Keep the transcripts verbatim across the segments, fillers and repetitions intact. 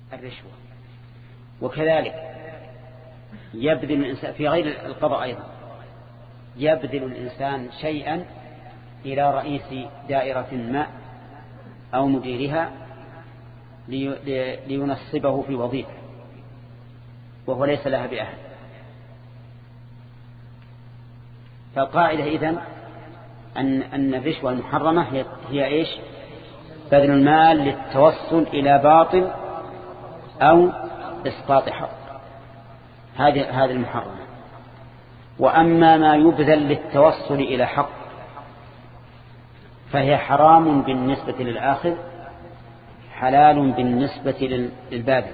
الرشوة. وكذلك يبذل الإنسان في غير القضاء أيضا، يبذل الإنسان شيئا إلى رئيس دائرة ما أو مديرها لينصبه في وظيفة وهو ليس لها بأهل. فالقاعدة إذن أن أن الرشوة المحرمة هي, هي إيش؟ بذل المال للتوصل إلى باطل أو إسقاط حق، هذه هذه المحرمة. وأما ما يبذل للتوصل إلى حق فهي حرام بالنسبة للآخذ، حلال بالنسبة للباذل.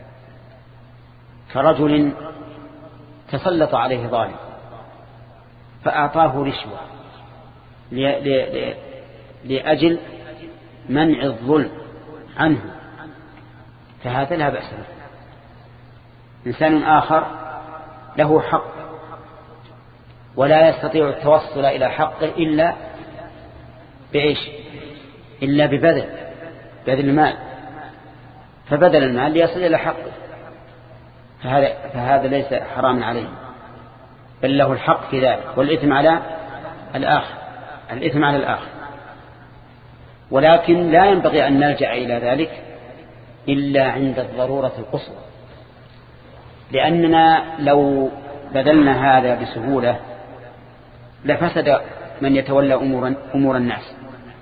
كرجل تسلط عليه ظالم فأعطاه رشوة لأجل منع الظلم عنه، فهذا لا بأس به. إنسان آخر له حق ولا يستطيع التوصل إلى حقه إلا بإيش؟ إلا ببذل بذل المال، فبذل المال ليصل إلى حقه، فهذا, فهذا ليس حرام عليه، بل له الحق في ذلك، والإثم على الآخر، الإثم على الآخر. ولكن لا ينبغي أن نلجأ إلى ذلك إلا عند الضرورة القصوى، لأننا لو بذلنا هذا بسهولة لفسد من يتولى أمور, أمور الناس،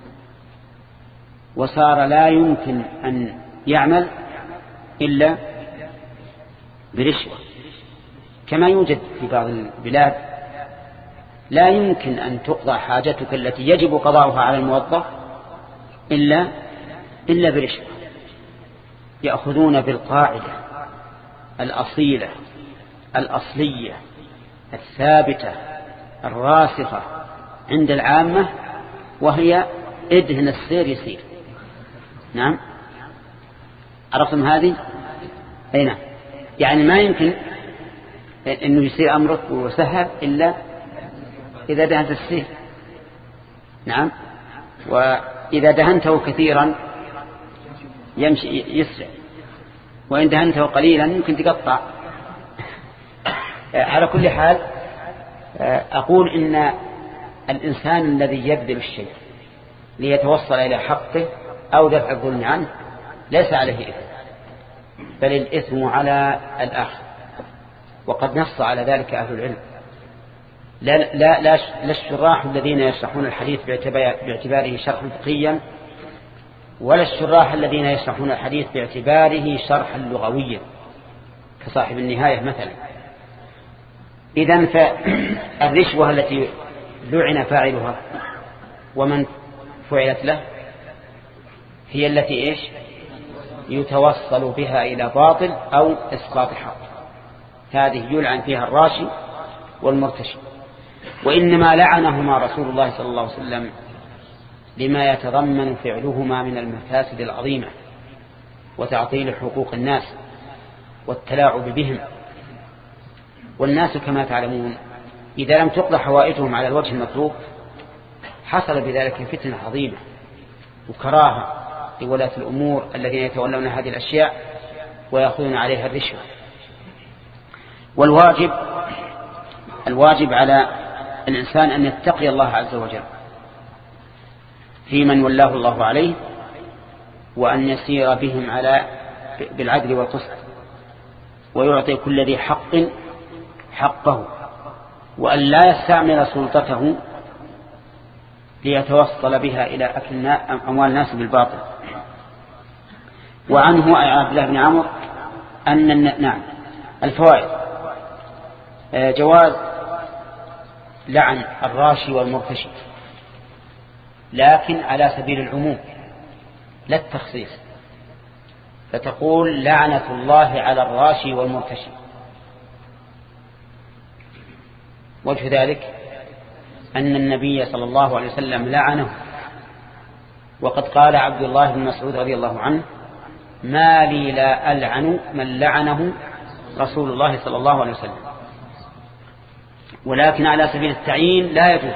وصار لا يمكن أن يعمل إلا برشوة. كما يوجد في بعض البلاد لا يمكن أن تقضى حاجتك التي يجب قضاؤها على الموظف إلا إلا برشوة. يأخذون بالقاعدة الأصيلة الأصلية الثابتة الراسخة عند العامة، وهي ادهن السير يسير. نعم، عرفتم هذه؟ أي نعم. يعني ما يمكن أنه يصير أمرك وسهل إلا إذا دهنت السير. نعم، وإذا دهنته كثيرا يمشي يسرع، وإن دهنته قليلا يمكن تقطع. على كل حال أقول إن الإنسان الذي يبذل الشيء ليتوصل إلى حقه أو دفع الظلم عنه ليس عليه إثم، بل الإثم على الآخر. وقد نص على ذلك أهل العلم، لا, لا, لا, لا الشراح الذين يشرحون الحديث باعتباره شرحا فقهيا، ولا الشراح الذين يشرحون الحديث باعتباره شرحا لغويا كصاحب النهاية مثلا. إذن فالرشوة التي لعن فاعلها ومن فعلت له هي التي إيش؟ يتوصل بها إلى باطل أو إسقاط حق، هذه يلعن فيها الراشي والمرتشي. وإنما لعنهما رسول الله صلى الله عليه وسلم لما يتضمن فعلهما من المفاسد العظيمة وتعطيل حقوق الناس والتلاعب بهم. والناس كما تعلمون إذا لم تقضى حوائجهم على الوجه المطلوب حصل بذلك فتنة عظيمة وكراهة لولاة الأمور الذين يتولون هذه الأشياء ويأخذون عليها الرشوة. والواجب الواجب على الإنسان أن يتقي الله عز وجل في من ولاه الله عليه، وأن يسير بهم على بالعدل والقسط، ويعطي كل ذي حق حقه، وأن لا يستعمل سلطته ليتوصل بها إلى أكل أموال الناس بالباطل. وعنه أي عبد الله بن عمرو أن نعم الفوائد جواز لعن الراشي والمرتشي، لكن على سبيل العموم لا التخصيص، فتقول لعنة الله على الراشي والمرتشي. وجه ذلك أن النبي صلى الله عليه وسلم لعنه، وقد قال عبد الله بن مسعود رضي الله عنه: ما لي لا ألعن من لعنه رسول الله صلى الله عليه وسلم. ولكن على سبيل التعيين لا يجوز،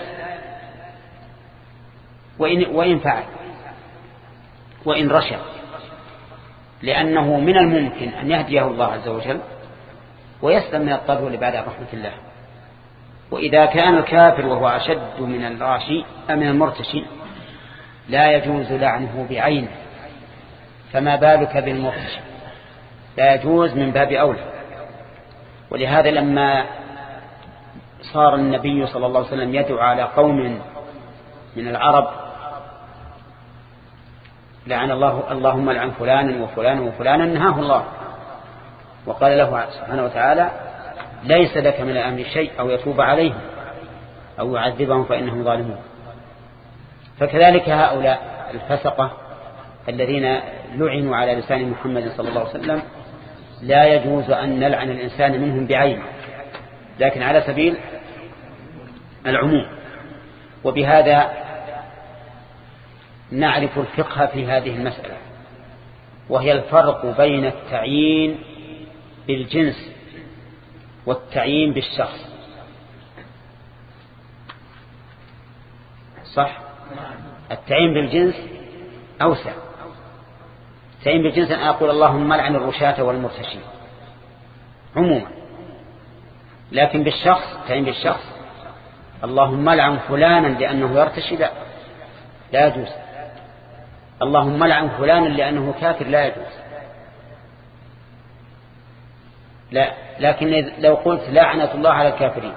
وإن, وإن فعل وإن رشى، لأنه من الممكن أن يهديه الله عز وجل ويسلم من الطرد بعد رحمة الله. وإذا كان الكافر وهو أشد من الراشي من المرتشي لا يجوز لعنه بعينه، فما بالك بالمرتشي؟ لا يجوز من باب أولى. ولهذا لما صار النبي صلى الله عليه وسلم يدعو على قوم من العرب لعن الله اللهم لعن فلانا وفلانا وفلانا، نهاه الله وقال له سبحانه وتعالى ليس لك من الأمر شيء أو يتوب عليهم أو يعذبهم فإنهم ظالمون. فكذلك هؤلاء الفسقة الذين لعنوا على لسان محمد صلى الله عليه وسلم لا يجوز أن نلعن الإنسان منهم بعينه، لكن على سبيل العموم. وبهذا نعرف الفقه في هذه المسألة، وهي الفرق بين التعيين بالجنس والتعيين بالشخص. صح؟ التعيين بالجنس أوسع. التعيين بالجنس أن أقول اللهم لعن الرشاة والمرتشين عموما، لكن بالشخص التعيين بالشخص اللهم لعن فلانا لأنه يرتشي لا لا يجوز، اللهم لعن فلانا لأنه كافر لا يجوز. لا، لكن لو قلت لعنة الله على الكافرين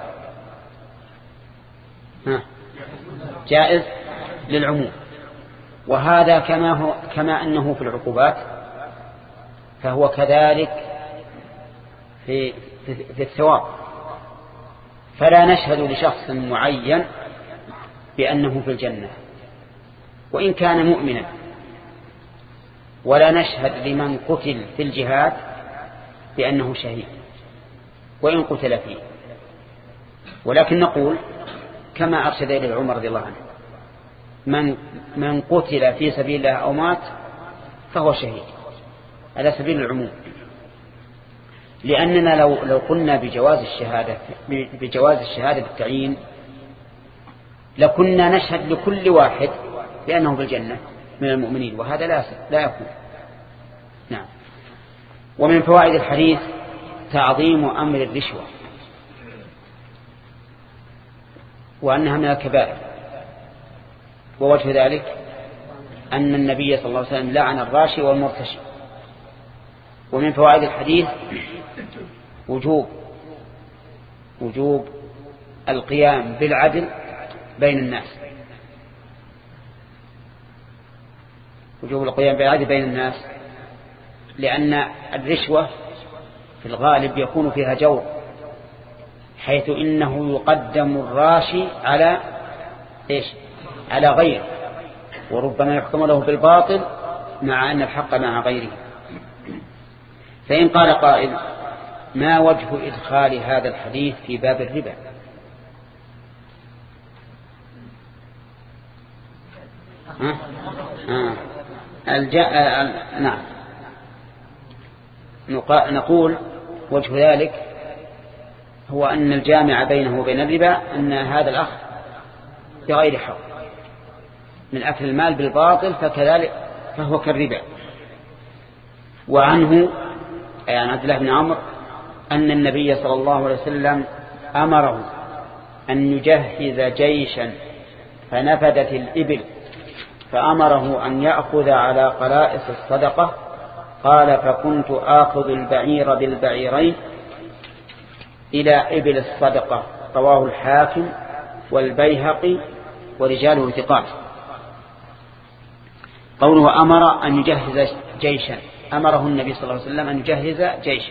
ها جائز للعموم. وهذا كما هو كما أنه في العقوبات فهو كذلك في في الثواب. فلا نشهد لشخص معين بأنه في الجنة وإن كان مؤمنا، ولا نشهد لمن قتل في الجهاد بأنه شهيد وإن قتل فيه، ولكن نقول كما أرشد إليه عمر رضي الله عنه من من قتل في سبيل الله أو مات فهو شهيد على سبيل العموم. لأننا لو لو قلنا بجواز الشهادة بجواز الشهادة بالتعيين لكنا نشهد لكل واحد بأنه بالجنة من المؤمنين، وهذا لا لا يكون. نعم. ومن فوائد الحديث تعظيم أمر الرشوة وأنها من الكبائر، ووجه ذلك أن النبي صلى الله عليه وسلم لعن الراشي والمرتشي. ومن فوائد الحديث وجوب وجوب القيام بالعدل بين الناس، وجوب القيام بالعدل بين الناس، لأن الرشوة في الغالب يكون فيها جور، حيث إنه يقدم الراشي على إيش؟ على غيره، وربما يحكم له بالباطل مع أن الحق مع غيره. فإن قال قائل ما وجه إدخال هذا الحديث في باب الربا؟ ها؟ ها. الجاء نعم نقول وجه ذلك هو أن الجامع بينه وبين الربا أن هذا الأخ بغير حق من أكل المال بالباطل فكذلك فهو كالربا. وعنه أي عن عبد الله بن عمرو أن النبي صلى الله عليه وسلم أمره أن يجهز جيشا فنفدت الإبل فأمره أن يأخذ على قلائص الصدقة، قال فكنت آخذ البعير بالبعيرين إلى إبل الصدقة. رواه الحاكم والبيهقي ورجاله ثقات. قوله أمر أن يجهز جيشا، أمره النبي صلى الله عليه وسلم أن يجهز جيشا،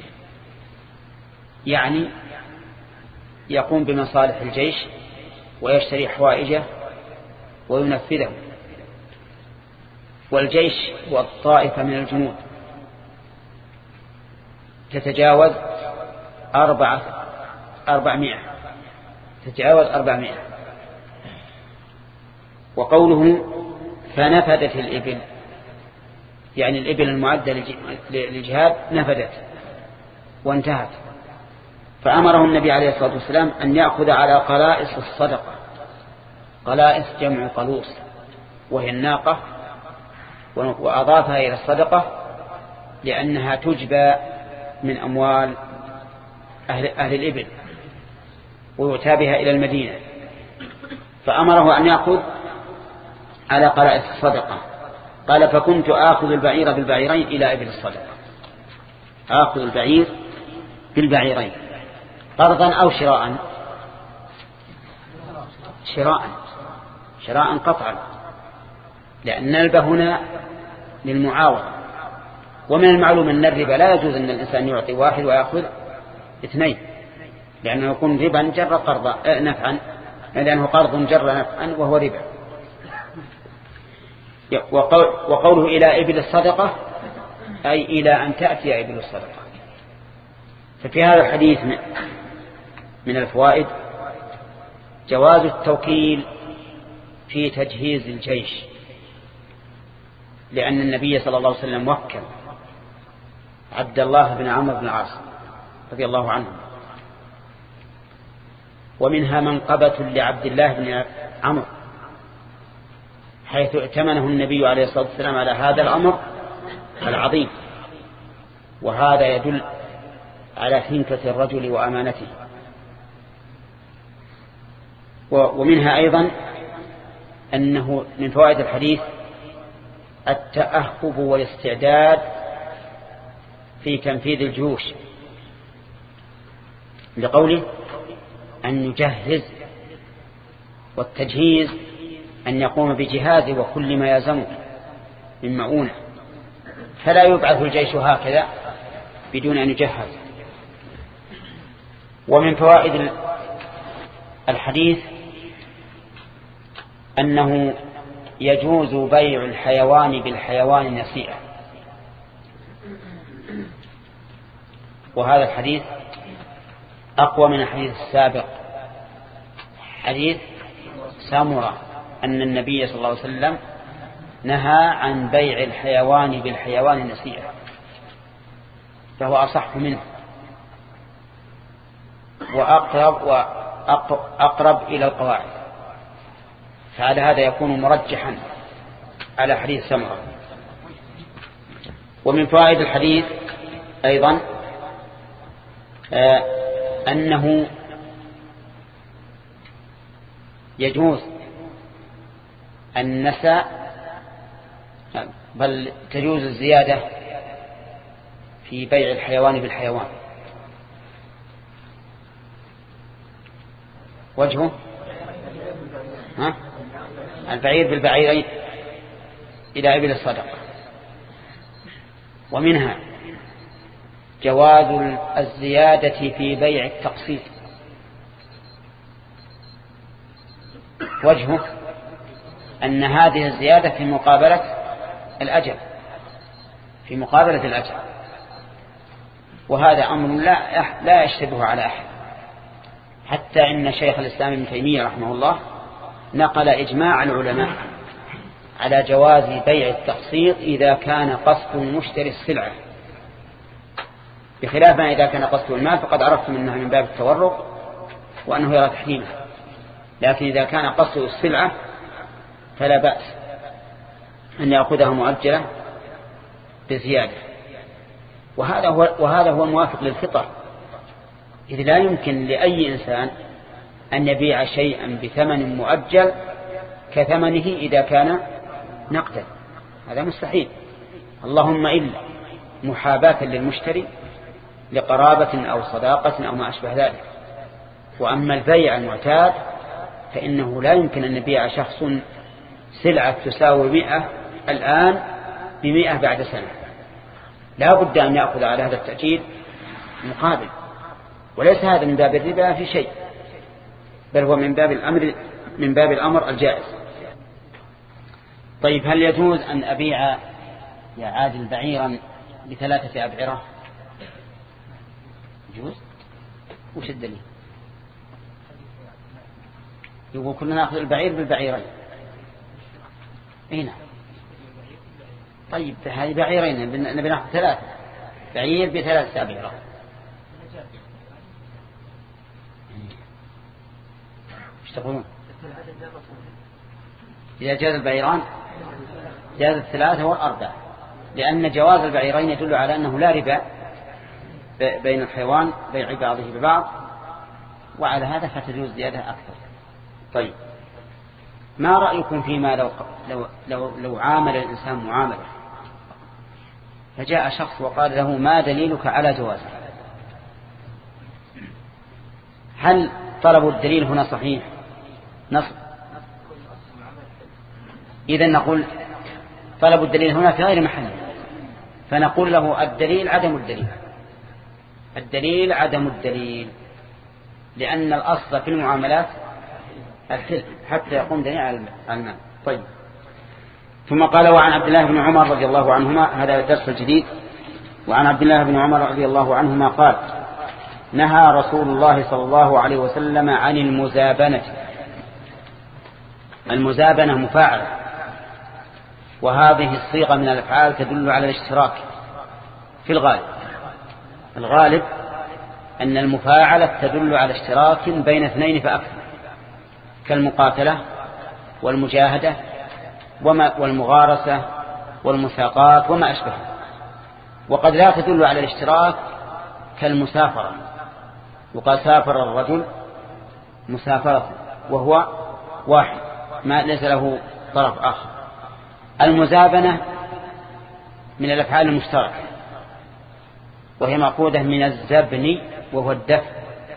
يعني يقوم بمصالح الجيش ويشتري حوائجه وينفذه. والجيش والطائفة من الجنود تتجاوز أربعة أربعمائة تتجاوز أربعمائة. وقوله فنفدت الإبل يعني الإبل المعدة للجهاد نفدت وانتهت. فأمره النبي عليه الصلاة والسلام أن يأخذ على قلائص الصدقة. قلائص جمع قلوص وهي الناقة، وأضافها إلى الصدقة لأنها تجبى من أموال أهل, أهل الإبل ويؤتى بها إلى المدينة، فأمره أن يأخذ على قرائص الصدقة. قال فكنت آخذ البعير بالبعيرين إلى إبل الصدقة، آخذ البعير بالبعيرين قرضا أو شراء، شراء شراء قطعا، لأن البه هنا للمعاوضة. ومن المعلوم أن الربا لا يجوز أن الإنسان يعطي واحد ويأخذ اثنين، لأنه يكون ربا جر قرضا نفعا، لأنه قرض جر نفعا وهو ربا. وقوله إلى إبل الصدقة أي إلى أن تأتي إبل الصدقة. ففي هذا الحديث من الفوائد جواز التوكيل في تجهيز الجيش، لأن النبي صلى الله عليه وسلم وكل عبد الله بن عمرو بن العاص رضي الله عنه. ومنها منقبة لعبد الله بن عمرو حيث ائتمنه النبي عليه الصلاة والسلام على هذا الأمر العظيم، وهذا يدل على حنكة الرجل وأمانته. ومنها أيضا أنه من فوائد الحديث التأهب والاستعداد في تنفيذ الجيوش، لقوله أن يجهز، والتجهيز أن يقوم بجهاز وكل ما يلزمه من مؤونة، فلا يبعث الجيش هكذا بدون أن يجهز. ومن فوائد الحديث أنه يجوز بيع الحيوان بالحيوان نسيئة، وهذا الحديث أقوى من الحديث السابق، حديث سامرة أن النبي صلى الله عليه وسلم نهى عن بيع الحيوان بالحيوان نسيئة، فهو أصح منه وأقرب, وأقرب إلى القواعد، فعلى هذا يكون مرجحا على حديث سمرة. ومن فوائد الحديث أيضا آه أنه يجوز النساء، بل تجوز الزيادة في بيع الحيوان بالحيوان. وجهه ها؟ البعير بالبعيرين إلى إبل الصدقة. ومنها جواز الزيادة في بيع التقسيط. وجهه أن هذه الزيادة في مقابلة الأجل، في مقابلة الأجل، وهذا أمر لا لا يشتبه على أحد، حتى إن شيخ الإسلام ابن تيمية رحمه الله نقل إجماع العلماء على جواز بيع التقسيط إذا كان قصد المشتري السلعة، بخلاف ما إذا كان قصد المال فقد عرفتم أنها من باب التورق وأنه يرى تحريمها. لكن إذا كان قصد السلعة فلا بأس أن يأخذها مؤجلة بزيادة، وهذا هو وهذا هو الموافق للفطر، إذ لا يمكن لأي إنسان أن يبيع شيئا بثمن مؤجل كثمنه إذا كان نقدا، هذا مستحيل، اللهم إلا محاباة للمشتري لقرابة أو صداقة أو ما أشبه ذلك. وأما البيع المعتاد فإنه لا يمكن أن يبيع شخص سلعة تساوي مئة الآن بمئة بعد سنة، لا بد أن يأخذ على هذا التأكيد مقابل، وليس هذا من باب الربا في شيء، بل هو من باب الأمر من باب الأمر الجائز. طيب، هل يجوز أن أبيع يا عادل بعيرا بثلاثة أبعرة؟ يجوز. وش الدليل؟ يقول كنا نأخذ البعير بالبعيرين. هنا طيب، هذه بعيرين نبي نأخذ ثلاثة، بعير بثلاثة أبعرة. ايش تقولون؟ إذا جاز البعيران جاز الثلاثة والأربعة، لأن جواز البعيرين يدل على أنه لا ربا بين الحيوان بيع بعضه ببعض، وعلى هذا فتجوز زيادة أكثر. طيب، ما رأيكم فيما لو, لو, لو, لو عامل الإنسان معاملة فجاء شخص وقال له ما دليلك على جوازه؟ هل طلب الدليل هنا صحيح؟ نص إذن نقول طلب الدليل هنا في غير محله، فنقول له الدليل عدم الدليل، الدليل عدم الدليل، لأن الأصل في المعاملات الحل حتى يقوم دليل على المال. طيب، ثم قال وعن عبد الله بن عمر رضي الله عنهما، هذا الدرس الجديد. وعن عبد الله بن عمر رضي الله عنهما قال نهى رسول الله صلى الله عليه وسلم عن المزابنة. المزابنة مفاعلة، وهذه الصيغة من الأفعال تدل على الاشتراك في الغالب. الغالب أن المفاعلة تدل على اشتراك بين اثنين فأكثر، كالمقاتلة والمجاهدة والمغارسة والمساقات وما أشبه. وقد لا تدل على الاشتراك كالمسافرة، وقد سافر الرجل مسافرة وهو واحد ما ليس له طرف آخر. المزابنة من الأفعال المشتركة، وهي مأخوذة من الزبن وهو الدفع،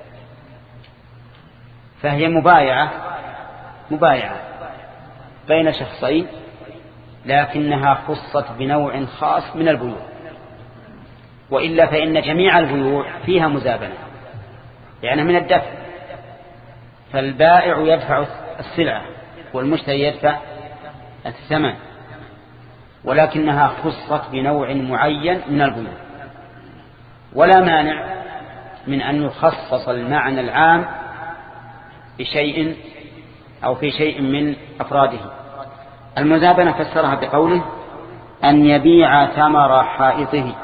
فهي مبايعة مبايعة بين شخصين، لكنها خصت بنوع خاص من البيوع، وإلا فإن جميع البيوع فيها مزابنة، يعني من الدفع، فالبائع يدفع السلعة والمشتري يدفع الثمن، ولكنها خصت بنوع معين من البيوع. ولا مانع من أن يخصص المعنى العام بشيء أو في شيء من أفراده. المزابنة فسرها بقوله أن يبيع ثمر حائطه،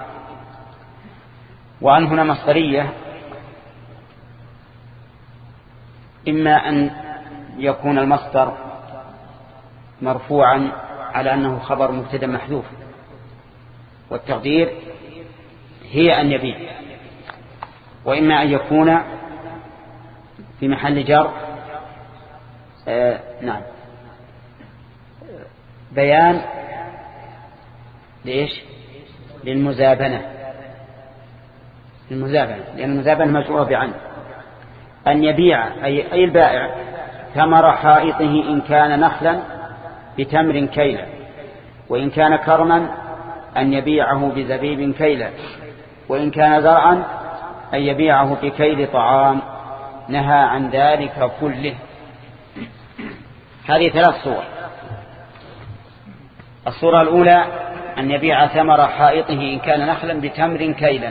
وأن هنا مصدرية، إما أن يكون المصدر مرفوعا على أنه خبر مبتدأ محذوف، والتقدير هي أن يبيع، وإما أن يكون في محل جر آه نعم بيان لإيش؟ للمزابنة، المزابنة لأن المزابنة مجرورة بعن. أن يبيع أي, أي البائع ثمر حائطه إن كان نخلا بتمر كيلا، وإن كان كرما أن يبيعه بزبيب كيلا، وإن كان زرعا أن يبيعه بكيل طعام. نهى عن ذلك كله. هذه ثلاث صور. الصورة الأولى أن يبيع ثمر حائطه إن كان نخلا بتمر كيلا،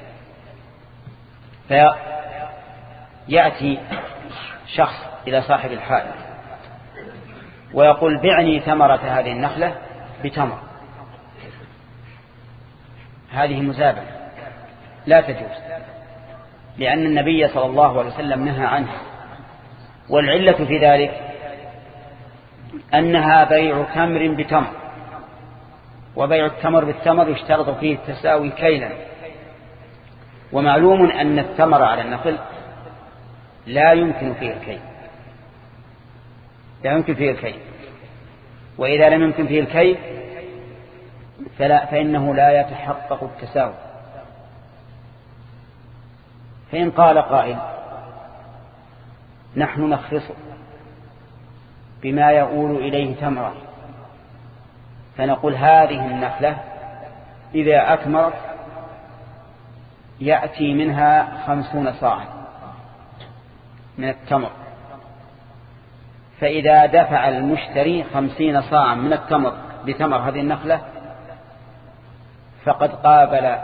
فيأتي شخص إلى صاحب الحائط ويقول بعني ثمرة هذه النخلة بتمر. هذه مزابنة لا تجوز، لأن النبي صلى الله عليه وسلم نهى عنها، والعلة في ذلك أنها بيع تمر بتمر، وبيع التمر بالتمر يشترط فيه التساوي كيلا، ومعلوم أن الثمر على النخل لا يمكن فيه الكيل، لا يمكن فيه الكيل، وإذا لم يمكن فيه الكيل فلا فإنه لا يتحقق التساوي. فإن قال قائل نحن نخرصه بما يؤول إليه تمرة، فنقول هذه النخلة إذا أثمرت يأتي منها خمسون صاعا من التمر، فإذا دفع المشتري خمسين صاعا من التمر بتمر هذه النخلة فقد قابل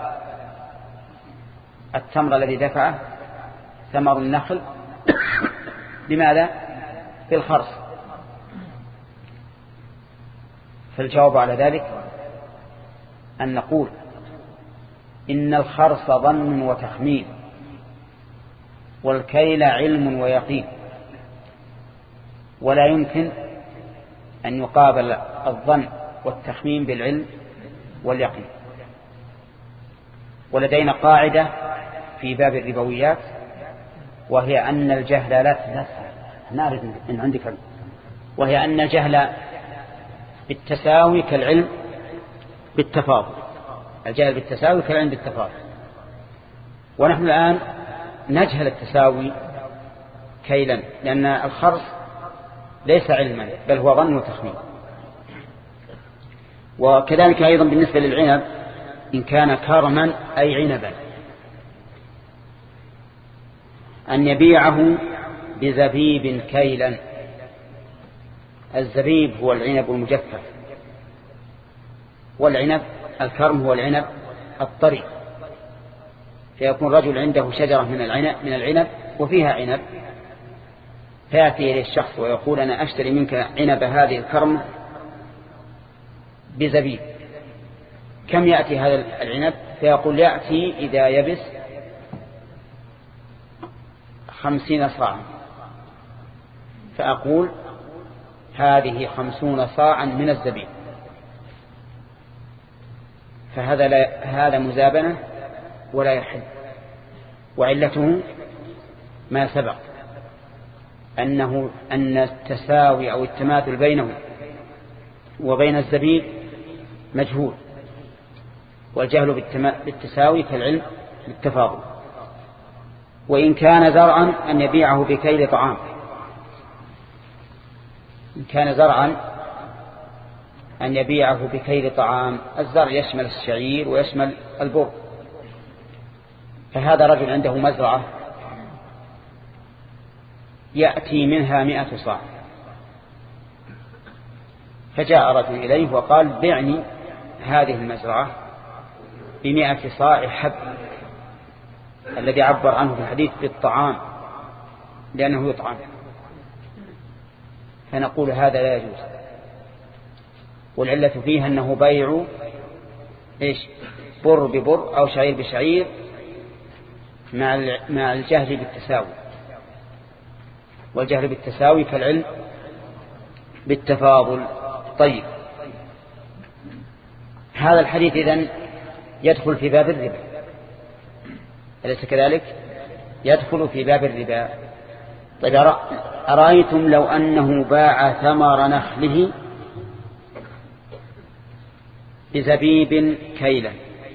التمر الذي دفعه ثمر النخل بماذا؟ بالخرص. فالجواب على ذلك أن نقول إن الخرص ظن وتخمين، والكيل علم ويقين، ولا يمكن أن يقابل الظن والتخمين بالعلم واليقين. ولدينا قاعدة في باب الربويات، وهي أن الجهل لا تنسى نعرف إن عندك علم، وهي أن الجهل بالتساوي كالعلم بالتفاضل. الجهل بالتساوي كالعلم بالتفاضل. ونحن الآن نجهل التساوي كيلا، لأن الخرص ليس علما بل هو ظن وتخمين. وكذلك أيضا بالنسبة للعنب، إن كان كرما أي عنبا، أن يبيعه بزبيب كيلا. الزبيب هو العنب المجفف، والعنب الكرم هو العنب الطري. فيكون رجل عنده شجرة من العنب من العنب وفيها عنب، فيأتي إليه الشخص ويقول أنا أشتري منك عنب هذه الكرم بزبيب. كم يأتي هذا العنب؟ فيقول يأتي إذا يبس خمسين صاعا. فأقول هذه خمسون صاعا من الزبيب. فهذا لا هذا مزابنة ولا يحل. وعلته ما سبق أنه أن التساوي أو التماثل بينه وبين الزبيب مجهول، والجهل بالتساوي كالعلم بالتفاضل. وإن كان زرعا أن يبيعه بكيل طعام. إن كان زرعا أن يبيعه بكيل طعام. الزرع يشمل الشعير ويشمل البر. فهذا رجل عنده مزرعة يأتي منها مئة صاع، فجاء رجل إليه وقال بعني هذه المزرعة بمئة صاع حب، الذي عبر عنه في الحديث بالطعام لأنه يطعم. فنقول هذا لا يجوز، والعلة فيها أنه بيع إيش؟ بر ببر أو شعير بشعير مع الجهل بالتساوي، والجهل بالتساوي كالعلم بالتفاضل. طيب، هذا الحديث إذن يدخل في باب الربا، أليس كذلك؟ يدخل في باب الربا. طيب، أرأيتم لو أنه باع ثمر نخله بزبيب كيلا،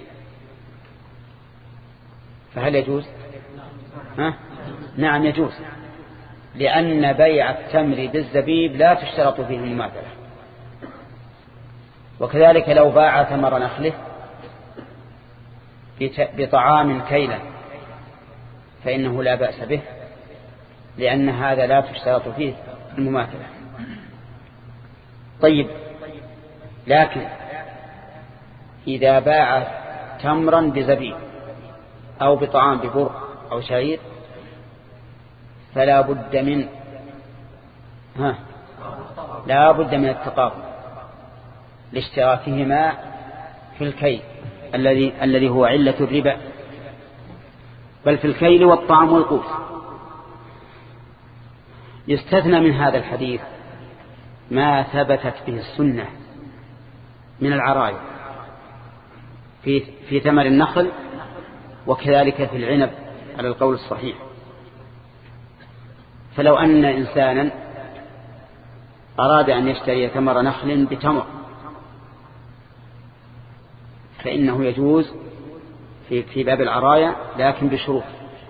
فهل يجوز؟ ها؟ نعم يجوز، لأن بيع التمر بالزبيب لا تشترط فيه المماثلة. وكذلك لو باع ثمر نخله بطعام كيلا فإنه لا بأس به، لأن هذا لا تشترط فيه المماثلة. طيب، لكن إذا باع تمرا بزبيب أو بطعام ببر أو شعير فلا بد من ها لا بد من التقابل لاشتراكهما في الكيل الذي الذي هو علة الربا، بل في الكيل والطعام والقوت. يستثنى من هذا الحديث ما ثبتت به السنة من العرايا في في ثمر النخل، وكذلك في العنب على القول الصحيح. فلو أن إنسانا أراد أن يشتري ثمر نخل بتمر فإنه يجوز في في باب العرايا، لكن بشروط.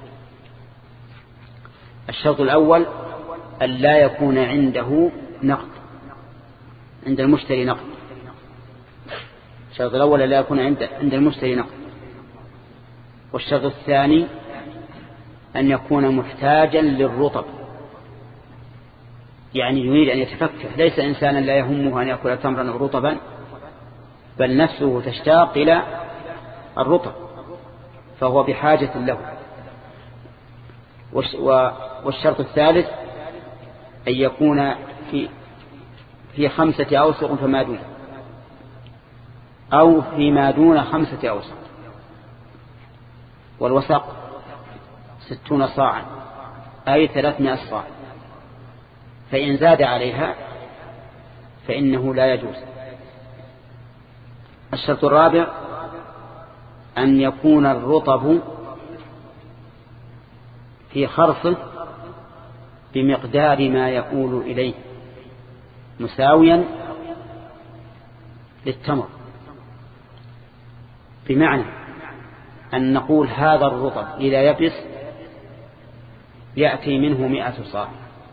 الشرط الأول أن لا يكون عنده نقد، عند المشتري نقد. الشرط الأول أن لا يكون عند عند المشتري نقد. والشرط الثاني أن يكون محتاجا للرطب، يعني يريد أن يتفكه، ليس إنسانا لا يهمه أن يأكل تمرا أو رطبا، بل نفسه تشتاق إلى الرطب، فهو بحاجة له. والشرط الثالث أن يكون في في خمسة أوسق فما دون، أو فيما دون خمسة أوسق. والوسق ستون صاعا أي ثلاثمائة صاع، فإن زاد عليها فإنه لا يجوز. الشرط الرابع أن يكون الرطب في خرصه بمقدار ما يؤول إليه مساويا للتمر، بمعنى أن نقول هذا الرطب إذا يبس يأتي منه مئة صاع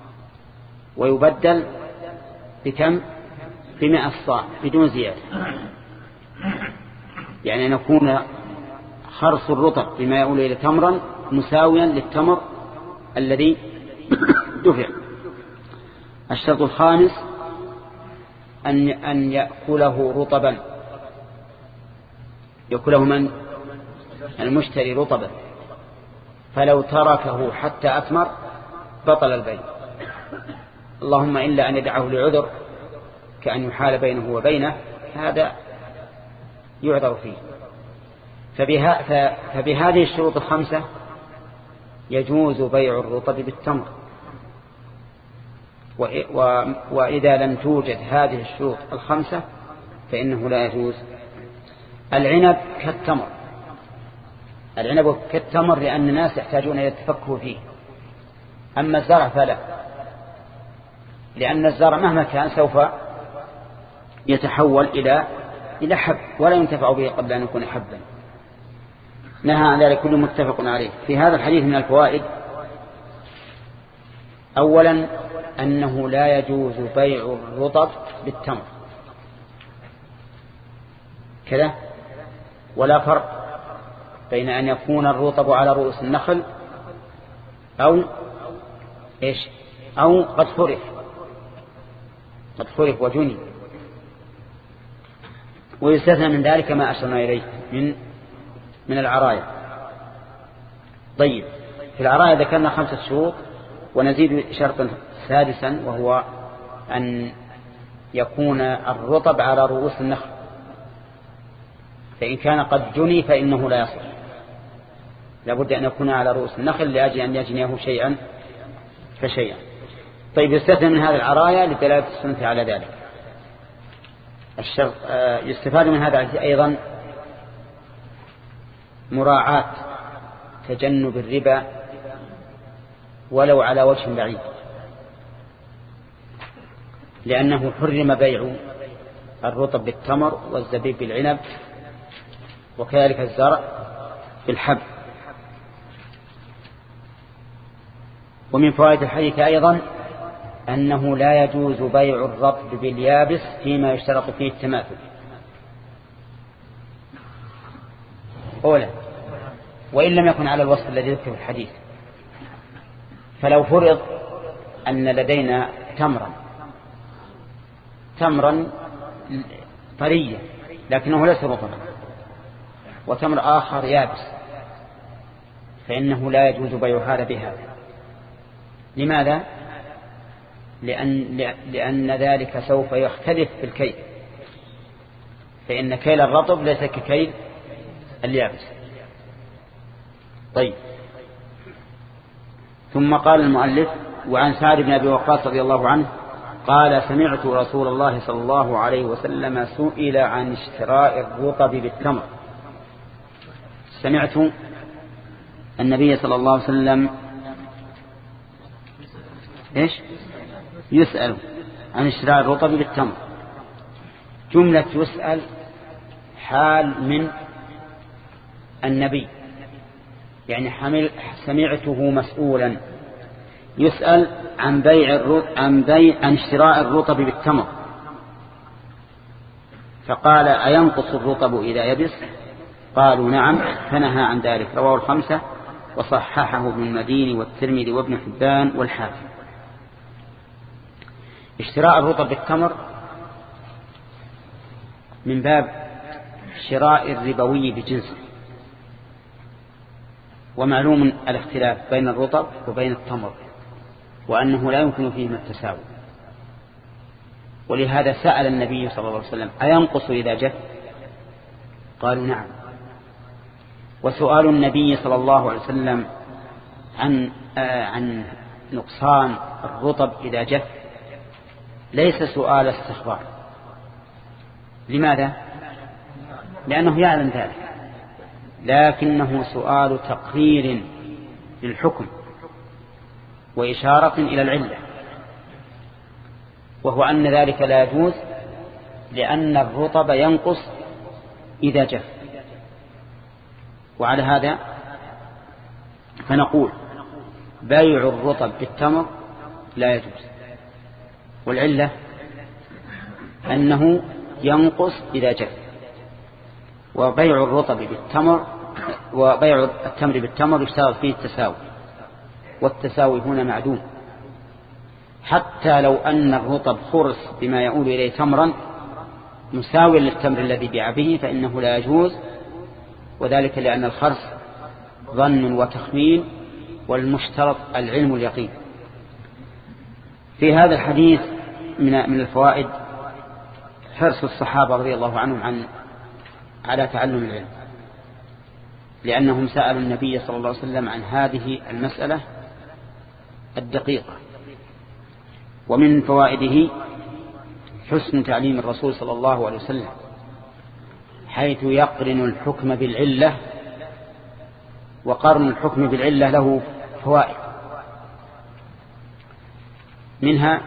ويبدل بكم؟ بمئة صاع بدون زيادة، يعني نكون خرص الرطب بما يؤول إلى تمرا مساويا للتمر الذي دفع. الشرط الخامس أن أن يأكله رطبا، يأكله من؟ المشتري رطبا، فلو تركه حتى أثمر بطل البيع، اللهم إلا أن يدعه لعذر كأن يحال بينه وبينه، هذا يعذر فيه. فبها فبهذه الشروط الخمسة يجوز بيع الرطب بالتمر، وإذا لم توجد هذه الشروط الخمسة فإنه لا يجوز. العنب كالتمر، العنب كالتمر لأن الناس يحتاجون إلى التفكه فيه، أما الزرع فلا، لأن الزرع مهما كان سوف يتحول إلى إلى حب ولا ينتفع به قبل أن يكون حبا. نهى عن ذلك كل متفق عليه. في هذا الحديث من الفوائد: أولا أنه لا يجوز بيع الرطب بالتمر كذا، ولا فرق بين أن يكون الرطب على رؤوس النخل أو إيش أو قد فرف قد فرف وجني. ويستثنى من ذلك ما أشرنا إليه من من العرايا. طيب، في العرايا ذكرنا خمسة شروط، ونزيد شرطا سادسا وهو أن يكون الرطب على رؤوس النخل، فإن كان قد جني فإنه لا يصح، لابد أن يكون على رؤوس النخل لأجل أن يجنيه شيئا فشيئا. طيب، يستثنى من هذا العرايا لدلالة السنة على ذلك. الشرط يستفاد من هذا أيضا مراعاة تجنب الربا ولو على وجه بعيد، لأنه حرم بيع الرطب بالتمر والزبيب بالعنب وكذلك الزرع بالحب. ومن فوائد الحديث أيضا أنه لا يجوز بيع الرطب باليابس فيما يشترط فيه التماثل. أولا، وإن لم يكن على الوصف الذي ذكر في الحديث، فلو فرض أن لدينا تمرا تمرا طريا لكنه ليس رطبا، وتمر آخر يابس، فإنه لا يجوز بيع هذا بهذا. لماذا؟ لأن, لأن ذلك سوف يختلف في الكيل، فإن كيل الرطب ليس ككيل اليابس. طيب، ثم قال المؤلف: وعن سعد بن أبي وقاص رضي الله عنه قال: سمعت رسول الله صلى الله عليه وسلم سئل عن اشتراء الرطب بالتمر. سمعت النبي صلى الله عليه وسلم إيش يسأل عن اشتراء الرطب بالتمر. جملة يسأل حال من النبي، يعني حمل سمعته مسؤولا يسأل عن بيع الرطب عن بيع عن اشتراء الرطب بالتمر، فقال: أينقص الرطب إذا يبس؟ قالوا: نعم. فنهى عن ذلك. رواه الخمسة وصححه ابن المديني والترمذي وابن حبان والحاكم. اشتراء الرطب بالتمر من باب شراء الربوي بجنسه، ومعلوم الاختلاف بين الرطب وبين التمر، وأنه لا يمكن فيهما التساوي، ولهذا سأل النبي صلى الله عليه وسلم: أينقص إذا جف؟ قالوا: نعم. وسؤال النبي صلى الله عليه وسلم عن آه عن نقصان الرطب إذا جف ليس سؤال استخبار. لماذا؟ لأنه يعلم ذلك، لكنه سؤال تقرير للحكم وإشارة إلى العلة، وهو أن ذلك لا يجوز لأن الرطب ينقص إذا جف. وعلى هذا فنقول بيع الرطب بالتمر لا يجوز، والعلة أنه ينقص إذا جف، وبيع الرطب بالتمر وبيع التمر بالتمر يشترط فيه التساوي، والتساوي هنا معدوم، حتى لو أن الرطب خرس بما يؤول إليه تمرا مساويا للتمر الذي بيع به فإنه لا يجوز، وذلك لأن الخرس ظن وتخمين، والمشترط العلم اليقين. في هذا الحديث من من الفوائد حرص الصحابة رضي الله عنهم عن على تعلم العلم، لأنهم سألوا النبي صلى الله عليه وسلم عن هذه المسألة الدقيقة. ومن فوائده حسن تعليم الرسول صلى الله عليه وسلم، حيث يقرن الحكم بالعلة، وقرن الحكم بالعلة له فوائد، منها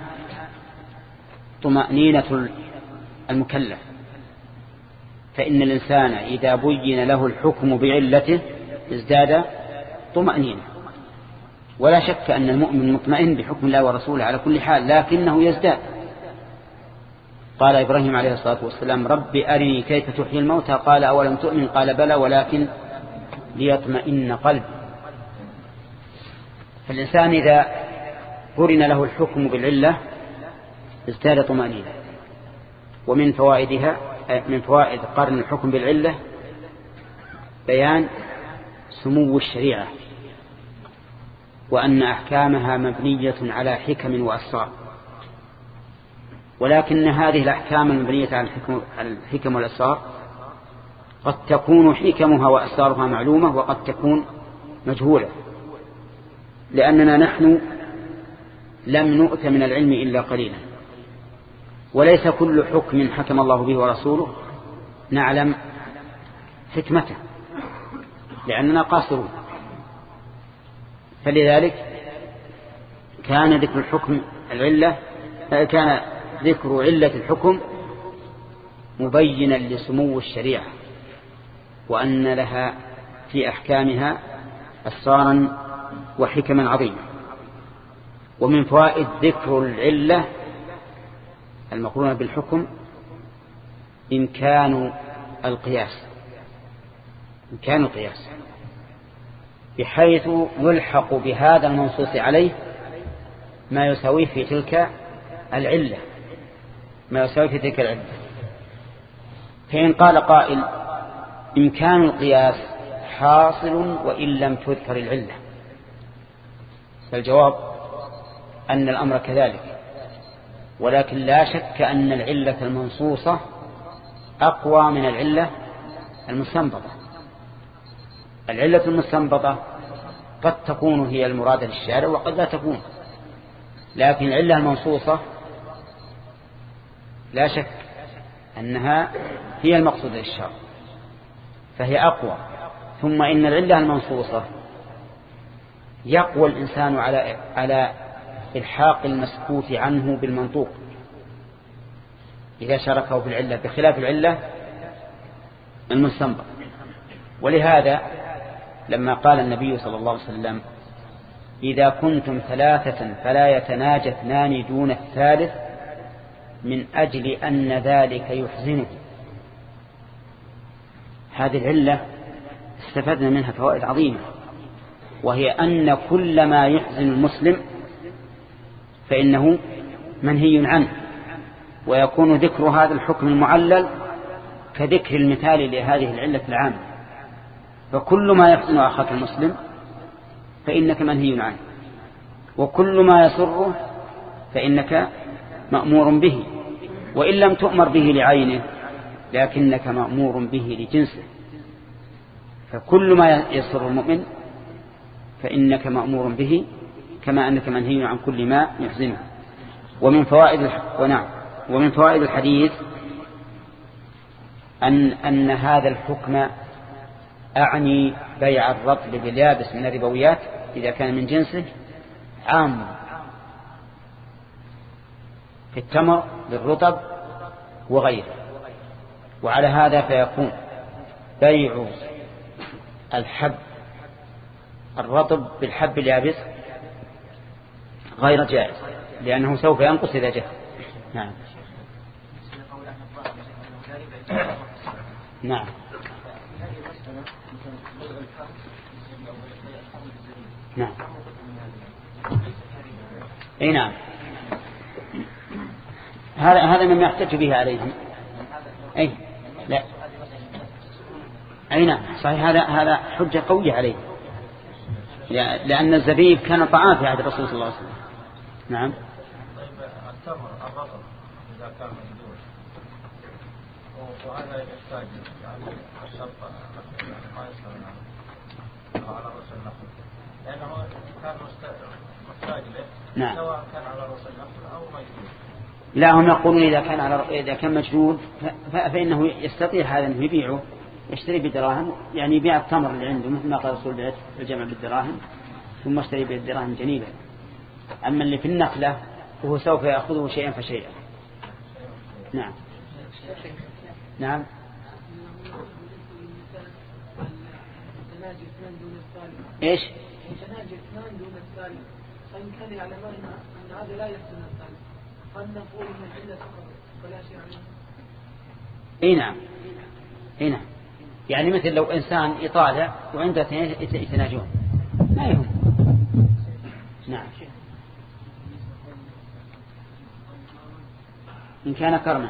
طمأنينة المكلف، فإن الإنسان إذا بين له الحكم بعلته ازداد طمأنينة. ولا شك أن المؤمن مطمئن بحكم الله ورسوله على كل حال، لكنه يزداد. قال إبراهيم عليه الصلاة والسلام رب أرني كيف تحيي الموتى، قال أولم تؤمن، قال بلى ولكن ليطمئن قلبي. فالإنسان إذا قرن له الحكم بالعلة ازداد طمأنينة. ومن فوائدها من فوائد قرن الحكم بالعلة بيان سمو الشريعة، وأن أحكامها مبنية على حكم وأسرار، ولكن هذه الأحكام المبنية على الحكم والأسرار قد تكون حكمها وأسرارها معلومة، وقد تكون مجهولة، لأننا نحن لم نؤت من العلم إلا قليلا، وليس كل حكم حكم الله به ورسوله نعلم حكمته، لأننا قاصرون. فلذلك كان ذكر الحكم العلة كان ذكر علة الحكم مبينا لسمو الشريعة، وأن لها في أحكامها أسرارا وحكما عظيمة. ومن فوائد ذكر العلة المقرونة بالحكم إمكان القياس إمكان القياس بحيث يلحق بهذا المنصوص عليه ما يساويه في تلك العلة ما يساوي في تلك العلة. فإن قال قائل إمكان القياس حاصل وإن لم تذكر العلة، فالجواب أن الأمر كذلك، ولكن لا شك أن العلة المنصوصة أقوى من العلة المستنبطة. العلة المستنبطة قد تكون هي المرادة للشارع وقد لا تكون، لكن العلة المنصوصة لا شك أنها هي المقصود للشرع فهي أقوى. ثم إن العلة المنصوصة يقوى الإنسان على على إلحاق المسكوت عنه بالمنطوق إذا شاركه في العلة، بخلاف العلة المستنبط. ولهذا لما قال النبي صلى الله عليه وسلم إذا كنتم ثلاثة فلا يتناجى اثنان دون الثالث من أجل أن ذلك يحزنه، هذه العلة استفدنا منها فوائد عظيمة، وهي أن كل ما يحزن المسلم فإنه منهي عنه، ويكون ذكر هذا الحكم المعلل كذكر المثال لهذه العلة العامة. فكل ما يحزن أخاك المسلم فإنك منهي عنه، وكل ما يسره فإنك مأمور به، وإن لم تؤمر به لعينه لكنك مأمور به لجنسه. فكل ما يسر المؤمن فإنك مأمور به كما أنك منهي عن كل ما يحزنه. ومن فوائد ونعم ومن فوائد الحديث أن, أن هذا الحكم أعني بيع الرطب باليابس من الربويات إذا كان من جنسه عام في التمر بالرطب وغيره. وعلى هذا فيكون بيع الحب الرطب بالحب اليابس غير جائز، لأنه سوف ينقص إذا جاء. نعم نعم نعم اي نعم، هذا هذا مما يحتج به عليهم. اي لا اي نعم صحيح، هذا هذا حجة قوية عليه، لأن الزبيب كان طعام في عهد الرسول صلى الله عليه وسلم. نعم. التمر الرطب إذا كان مجدول وهذا يحتاج يعني الشرط ما يصير على رأس النخل، لأنه كان محتاج له. نعم. سواء كان على رأس النخل أو مجدول. لا، هم يقولون إذا كان على إذا كان مجدود فإنه يستطيع هذا أنه يبيعه، يشتري بالدراهم، يعني يبيع التمر اللي عنده مثل ما قال الرسول بعت الجمع بالدراهم ثم اشتري بالدراهم جنيبا. أما اللي في النخلة وهو سوف يأخذه شيئا فشيئا. نعم نعم. ايش؟ يتناجي اثنان دون الثالث، فإن كان يعلمان أن هذا لا يحسن الثالث فلنقول من العلة فقط ولا شيء عليه. اي نعم اي نعم، يعني مثل لو إنسان يطالع وعنده اثنين يتناجون ما يهم. نعم. إن كان كرما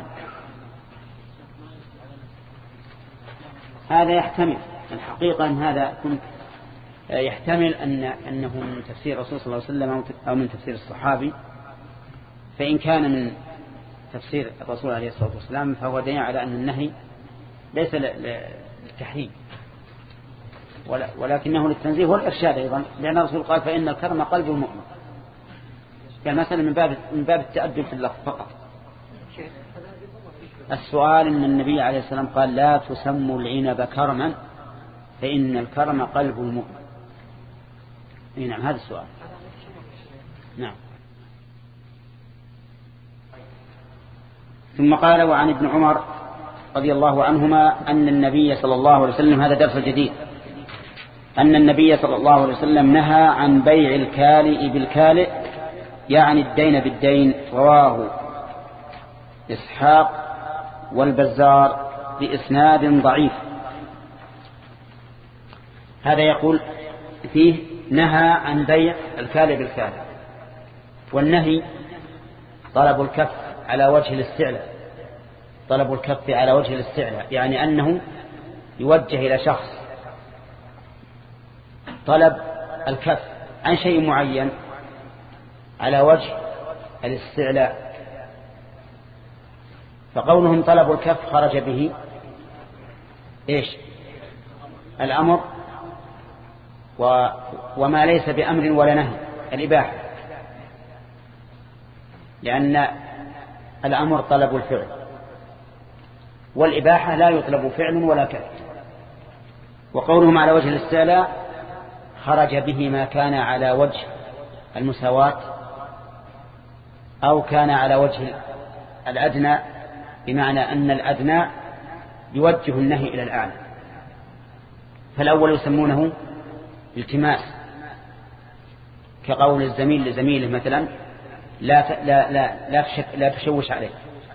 هذا يحتمل، الحقيقة أن هذا كنت يحتمل أن أنه من تفسير الرسول صلى الله عليه وسلم أو من تفسير الصحابي، فإن كان من تفسير الرسول عليه الصلاة والسلام فهو دليل على أن النهي ليس للتحريم ولكنه للتنزيه والإرشاد أيضا، لأن الرسول قال فإن الكرم قلب المؤمن، يعني مثلا من باب من باب التأدب في اللفظ فقط. السؤال أن النبي عليه السلام قال لا تسموا العنب كرما فإن الكرم قلب المؤمن. نعم هذا السؤال. نعم. ثم قال وعن ابن عمر رضي الله عنهما أن النبي صلى الله عليه وسلم، هذا درس جديد، أن النبي صلى الله عليه وسلم نهى عن بيع الكالئ بالكالئ يعني الدين بالدين. رواه إسحاق والبزار بإسناد ضعيف. هذا يقول فيه نهى عن بيع الكالئ بالكالئ، والنهي طلب الكف على وجه الاستعلاء، طلب الكف على وجه الاستعلاء يعني أنه يوجه إلى شخص طلب الكف عن شيء معين على وجه الاستعلاء، فقولهم طلب الكف خرج به إيش؟ الأمر و... وما ليس بأمر ولا نهي، الإباحة، لأن الأمر طلب الفعل والإباحة لا يطلب فعل ولا كف. وقولهم على وجه الاستعلاء خرج به ما كان على وجه المساواة أو كان على وجه الأدنى، بمعنى أن الأدنى يوجه النهي إلى الأعلى، فالأول يسمونه التماس، كقول الزميل لزميله مثلا لا لا لا لا, لا تشوش عليه.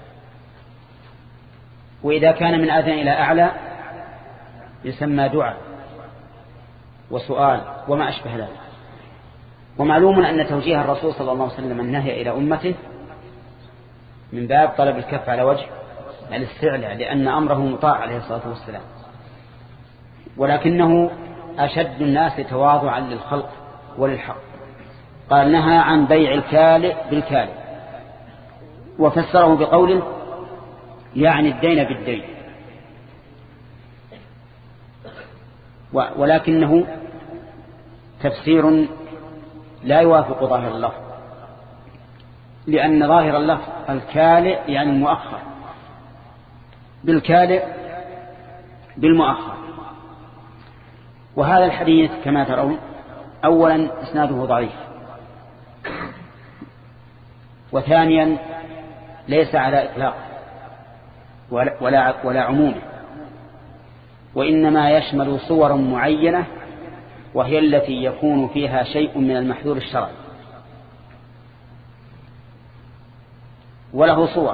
وإذا كان من أدنى إلى أعلى يسمى دعاء وسؤال وما أشبه ذلك. ومعلوم أن توجيه الرسول صلى الله عليه وسلم النهي إلى أمته من باب طلب الكف على وجه الاستعلاء، لأن أمره مطاع عليه الصلاة والسلام، ولكنه أشد الناس تواضعا للخلق وللحق. قال نهى عن بيع الكالئ بالكالئ، وفسره بقوله يعني الدين بالدين، ولكنه تفسير لا يوافق ظاهر اللفظ، لأن ظاهر اللفظ الكالئ يعني المؤخر، بالكالئ بالمؤخر. وهذا الحديث كما ترون أولا إسناده ضعيف، وثانيا ليس على إطلاق ولا, ولا, ولا عمومه، وإنما يشمل صور معينة وهي التي يكون فيها شيء من المحذور الشرعي. وله صور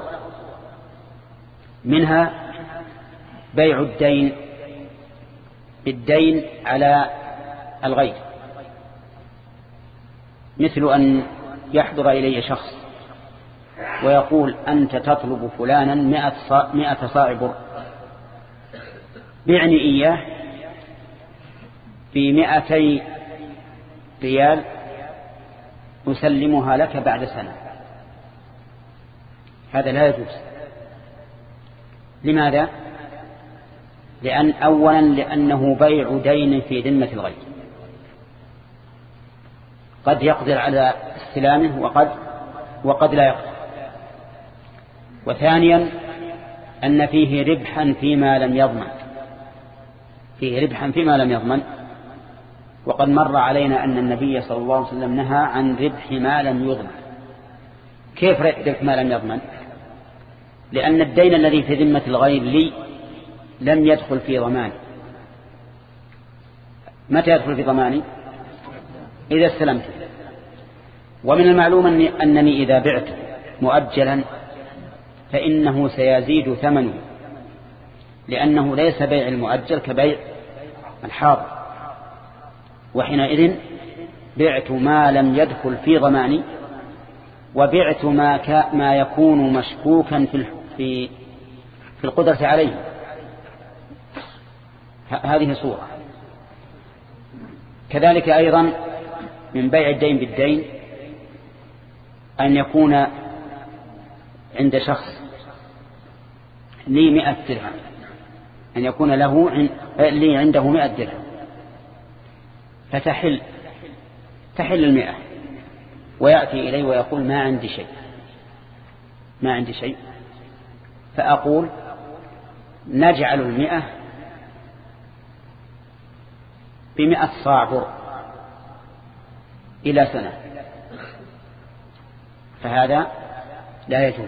منها بيع الدين بالدين على الغير، مثل أن يحضر إلي شخص ويقول أنت تطلب فلانا مئة صاع بر، بعني إياه بمئتي ريال أسلمها لك بعد سنة. هذا لا يجوز. لماذا؟ لأن أولا لأنه بيع دين في ذمة الغير، قد يقدر على استلامه وقد وقد لا يقدر. وثانيا أن فيه ربحا فيما لم يضمن، فيه ربحا فيما لم يضمن. وقد مر علينا أن النبي صلى الله عليه وسلم نهى عن ربح ما لم يضمن. كيف ربح ما لم يضمن؟ لأن الدين الذي في ذمة الغير لي لم يدخل في ضماني. متى يدخل في ضماني؟ إذا استلمته. ومن المعلوم أنني إذا بعت مؤجلا فإنه سيزيد ثمنه، لأنه ليس بيع المؤجل كبيع الحاضر. وحينئذ بعت ما لم يدخل في ضماني، وبعت ما ك... ما يكون مشكوكا في في في القدرة عليه. ه... هذه صورة. كذلك أيضا من بيع الدين بالدين أن يكون عند شخص لي مئة درهم، أن يكون له عن... لي عنده مئة درهم، فتحل تحل المئة ويأتي إلي ويقول ما عندي شيء ما عندي شيء فأقول نجعل المئة بمئة صاع بر إلى سنة، فهذا لا يجوز.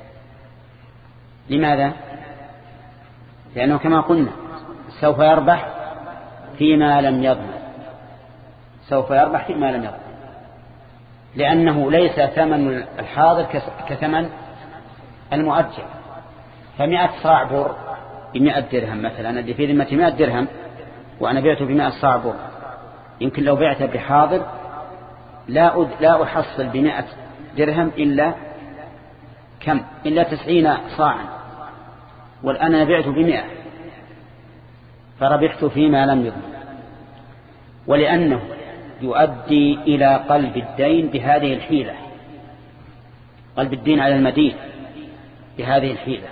لماذا؟ لأنه كما قلنا سوف يربح فيما لم يضمن، سوف يربح فيما لم يضمن، لأنه ليس ثمن الحاضر كثمن المؤجل. فمئة صاع بر بمئة درهم مثلا، الذي في ذمتي مئة درهم وأنا بعته بمئة صاع بر، يمكن لو بعته بحاضر لا أد... لا أحصل بمئة درهم إلا كم؟ إلا تسعين صاعا، والآن أنا بعته بمئة فربحت فيما لم يضمن. ولأنه يؤدي إلى قلب الدين بهذه الحيلة، قلب الدين على المدين بهذه الحيلة.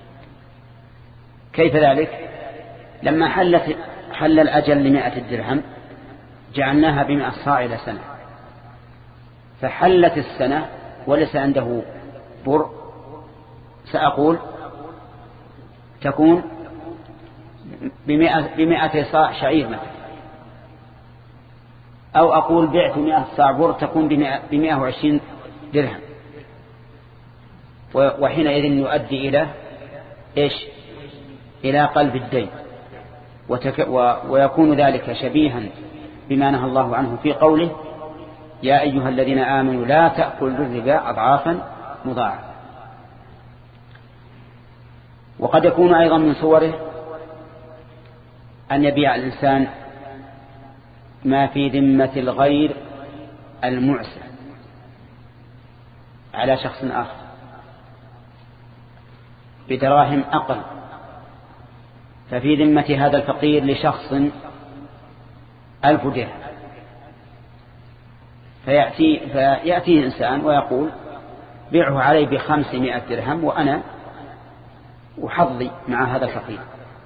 كيف ذلك؟ لما حلت حل الأجل لمائة الدرهم جعلناها بمئة صاع إلى سنة، فحلت السنة وليس عنده بر، سأقول تكون بمئة, بمئة صاع شعير مثلا، أو أقول بعت مئة صاع بر تكون بمئة وعشرين درهم، وحينئذ يؤدي إلى إيش؟ إلى قلب الدين، وتك ويكون ذلك شبيها بما نهى الله عنه في قوله يا أيها الذين آمنوا لا تأكلوا الربا أضعافا مضاعفة. وقد يكون أيضا من صوره أن يبيع الإنسان ما في ذمة الغير المعسر على شخص آخر بدراهم أقل، ففي ذمة هذا الفقير لشخص ألف درهم، فيأتي فيأتيه إنسان ويقول بيعه علي بخمسمائة درهم وأنا وحظي مع هذا الفقير،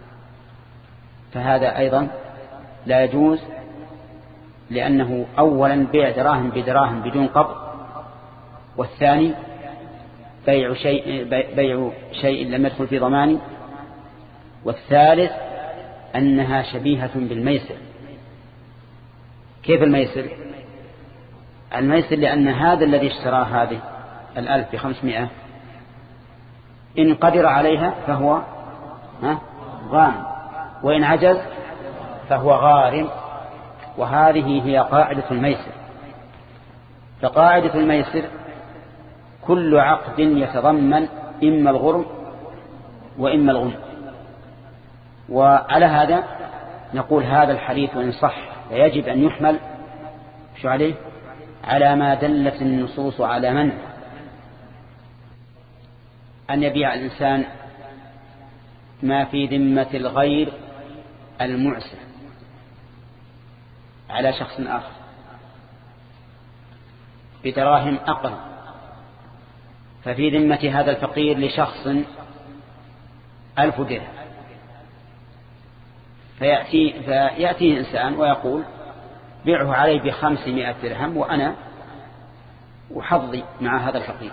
فهذا أيضا لا يجوز، لأنه أولا بيع دراهم بدراهم بدون قبض، والثاني بيع شيء, بيع شيء لم يدخل في ضماني، والثالث أنها شبيهة بالميسر. كيف الميسر؟ الميسر لأن هذا الذي اشترى هذه الألف بخمسمائة إن قدر عليها فهو غانم، وإن عجز فهو غارم. وهذه هي قاعدة الميسر. فقاعدة الميسر كل عقد يتضمن إما الغرم وإما الغنم. وعلى هذا نقول هذا الحديث إن صح فيجب أن يحمل شو عليه؟ على ما دلت النصوص على منع أن يبيع الإنسان ما في ذمة الغير المعسر على شخص آخر بدراهم أقل. ففي ذمة هذا الفقير لشخص ألف درهم، فيأتي فيأتيه إنسان ويقول بيعه علي بخمسمائة درهم وأنا وحظي مع هذا الفقير.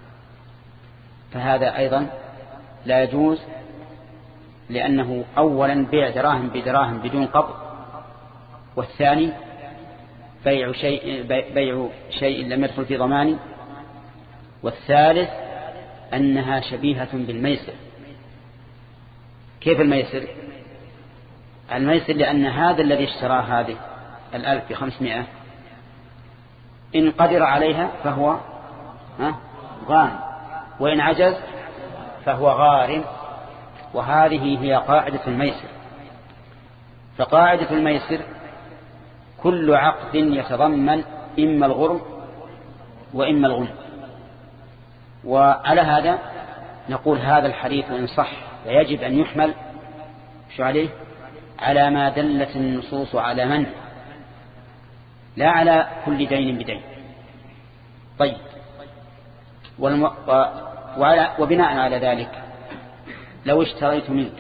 فهذا أيضا لا يجوز، لأنه أولا بيع دراهم بدراهم بدون قبض، والثاني بيع شيء, بيع شيء لم يدخل في ضماني، والثالث أنها شبيهة بالميسر. كيف الميسر؟ الميسر لأن هذا الذي اشترى هذه الألف بخمسمائة إن قدر عليها فهو غانم، وإن عجز فهو غارم. وهذه هي قاعدة الميسر. فقاعدة الميسر كل عقد يتضمن إما الغرم وإما الغنم. وعلى هذا نقول هذا الحديث إن صح فيجب أن يحمل شو عليه؟ على ما دلت النصوص على منع، لا على كل دين بدين. طيب، والم... و... وعلى... وبناء على ذلك لو اشتريت منك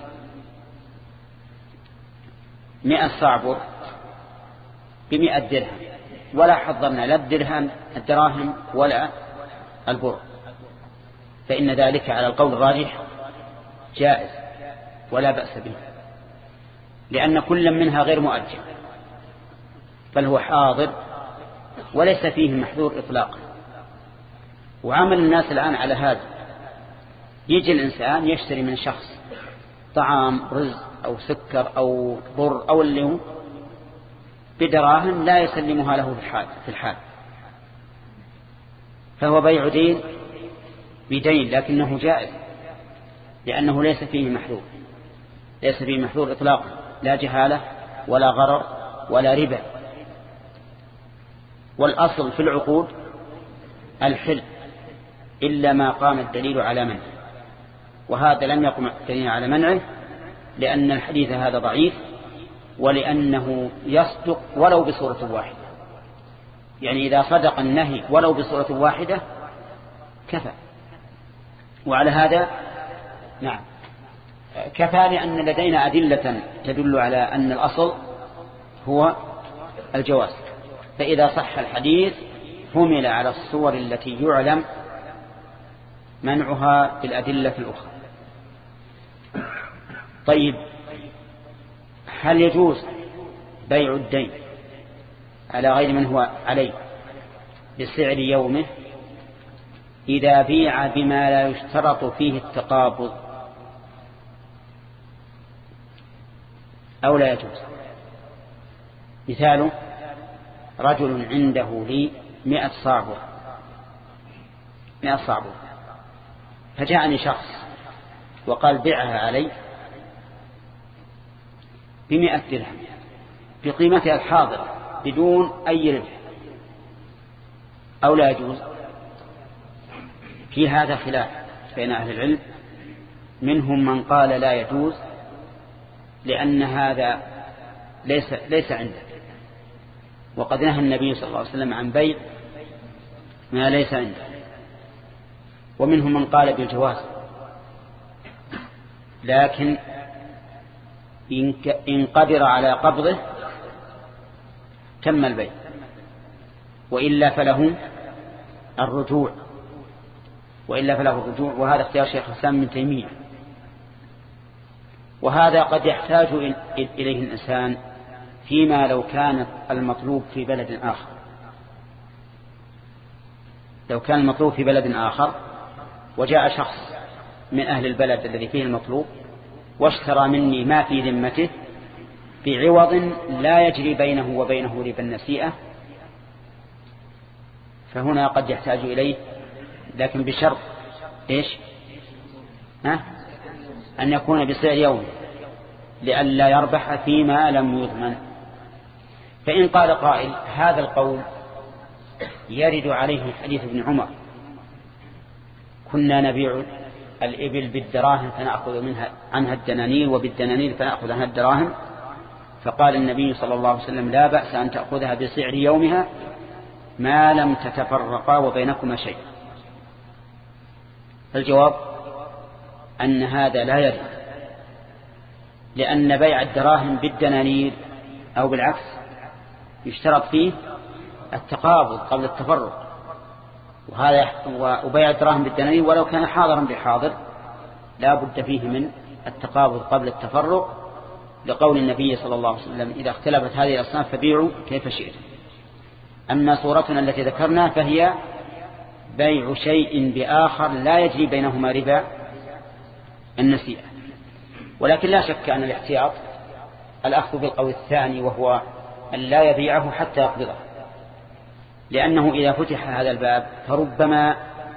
مئة صاع بر بمئة درهم، ولا حضرنا لا الدرهم الدراهم ولا البر، فإن ذلك على القول الراجح جائز ولا بأس به، لأن كل منها غير مؤجل، بل هو حاضر وليس فيه محذور إطلاقا. وعمل الناس الآن على هذا، يجي الإنسان يشتري من شخص طعام رز أو سكر أو بر أو اللي هو بدراهم لا يسلمها له في الحال, في الحال فهو بيع دين بدين، لكنه جائز لأنه ليس فيه محذور، ليس فيه محذور إطلاقا، لا جهالة ولا غرر ولا ربا. والأصل في العقود الحل إلا ما قام الدليل على منعه، وهذا لم يقم الدليل على منعه لأن الحديث هذا ضعيف، ولأنه يصدق ولو بصورة واحدة. يعني إذا صدق النهي ولو بصورة واحدة كفى. وعلى هذا نعم كفى، لأن لدينا أدلة تدل على أن الأصل هو الجواز. فإذا صح الحديث حمل على الصور التي يعلم منعها بالأدلة الأخرى. طيب، هل يجوز بيع الدين على غير من هو عليه بسعر يومه إذا بيع بما لا يشترط فيه التقابض أو لا يجوز؟ مثاله رجل عنده لي مئة صاع مئة صاع، فجاءني شخص وقال بيعها علي بمئة درهم بقيمتها الحاضرة بدون أي ربح، أو لا يجوز؟ في هذا خلاف بين أهل العلم، منهم من قال لا يجوز لأن هذا ليس, ليس عنده، وقد نهى النبي صلى الله عليه وسلم عن بيع ما ليس عنده. ومنهم من قال بالجواز، لكن إن قدر على قبضه تم البيع، وإلا فله الرجوع وإلا فله الرجوع وهذا اختيار شيخ الإسلام ابن تيمية. وهذا قد يحتاج إليه الإنسان فيما لو كان المطلوب في بلد آخر. لو كان المطلوب في بلد آخر وجاء شخص من أهل البلد الذي فيه المطلوب واشترى مني ما في ذمته بعوض لا يجري بينه وبينه ربا النسيئة، فهنا قد يحتاج إليه، لكن بشرط إيش؟ ها؟ أن يكون بسعر يوم لئلا يربح فيما لم يضمن. فإن قال قائل هذا القول يرد عليه حديث ابن عمر: كنا نبيع الإبل بالدراهم فنأخذ منها عنها الدنانير وبالدنانير فنأخذ عنها الدراهم، فقال النبي صلى الله عليه وسلم: لا بأس أن تأخذها بسعر يومها ما لم تتفرقا وبينكما شيء. الجواب أن هذا لا يرد، لأن بيع الدراهم بالدنانير أو بالعكس يشترط فيه التقابض قبل التفرق، وهذا وبيع الدراهم بالدنانير ولو كان حاضرا بحاضر لا بد فيه من التقابض قبل التفرق، لقول النبي صلى الله عليه وسلم: إذا اختلفت هذه الأصناف فبيعوا كيف شئتم. أما صورتنا التي ذكرنا فهي بيع شيء بآخر لا يجري بينهما ربا النسيئة. ولكن لا شك أن الاحتياط الأخذ بالقول الثاني، وهو أن لا يبيعه حتى يقبضه، لأنه إذا فتح هذا الباب فربما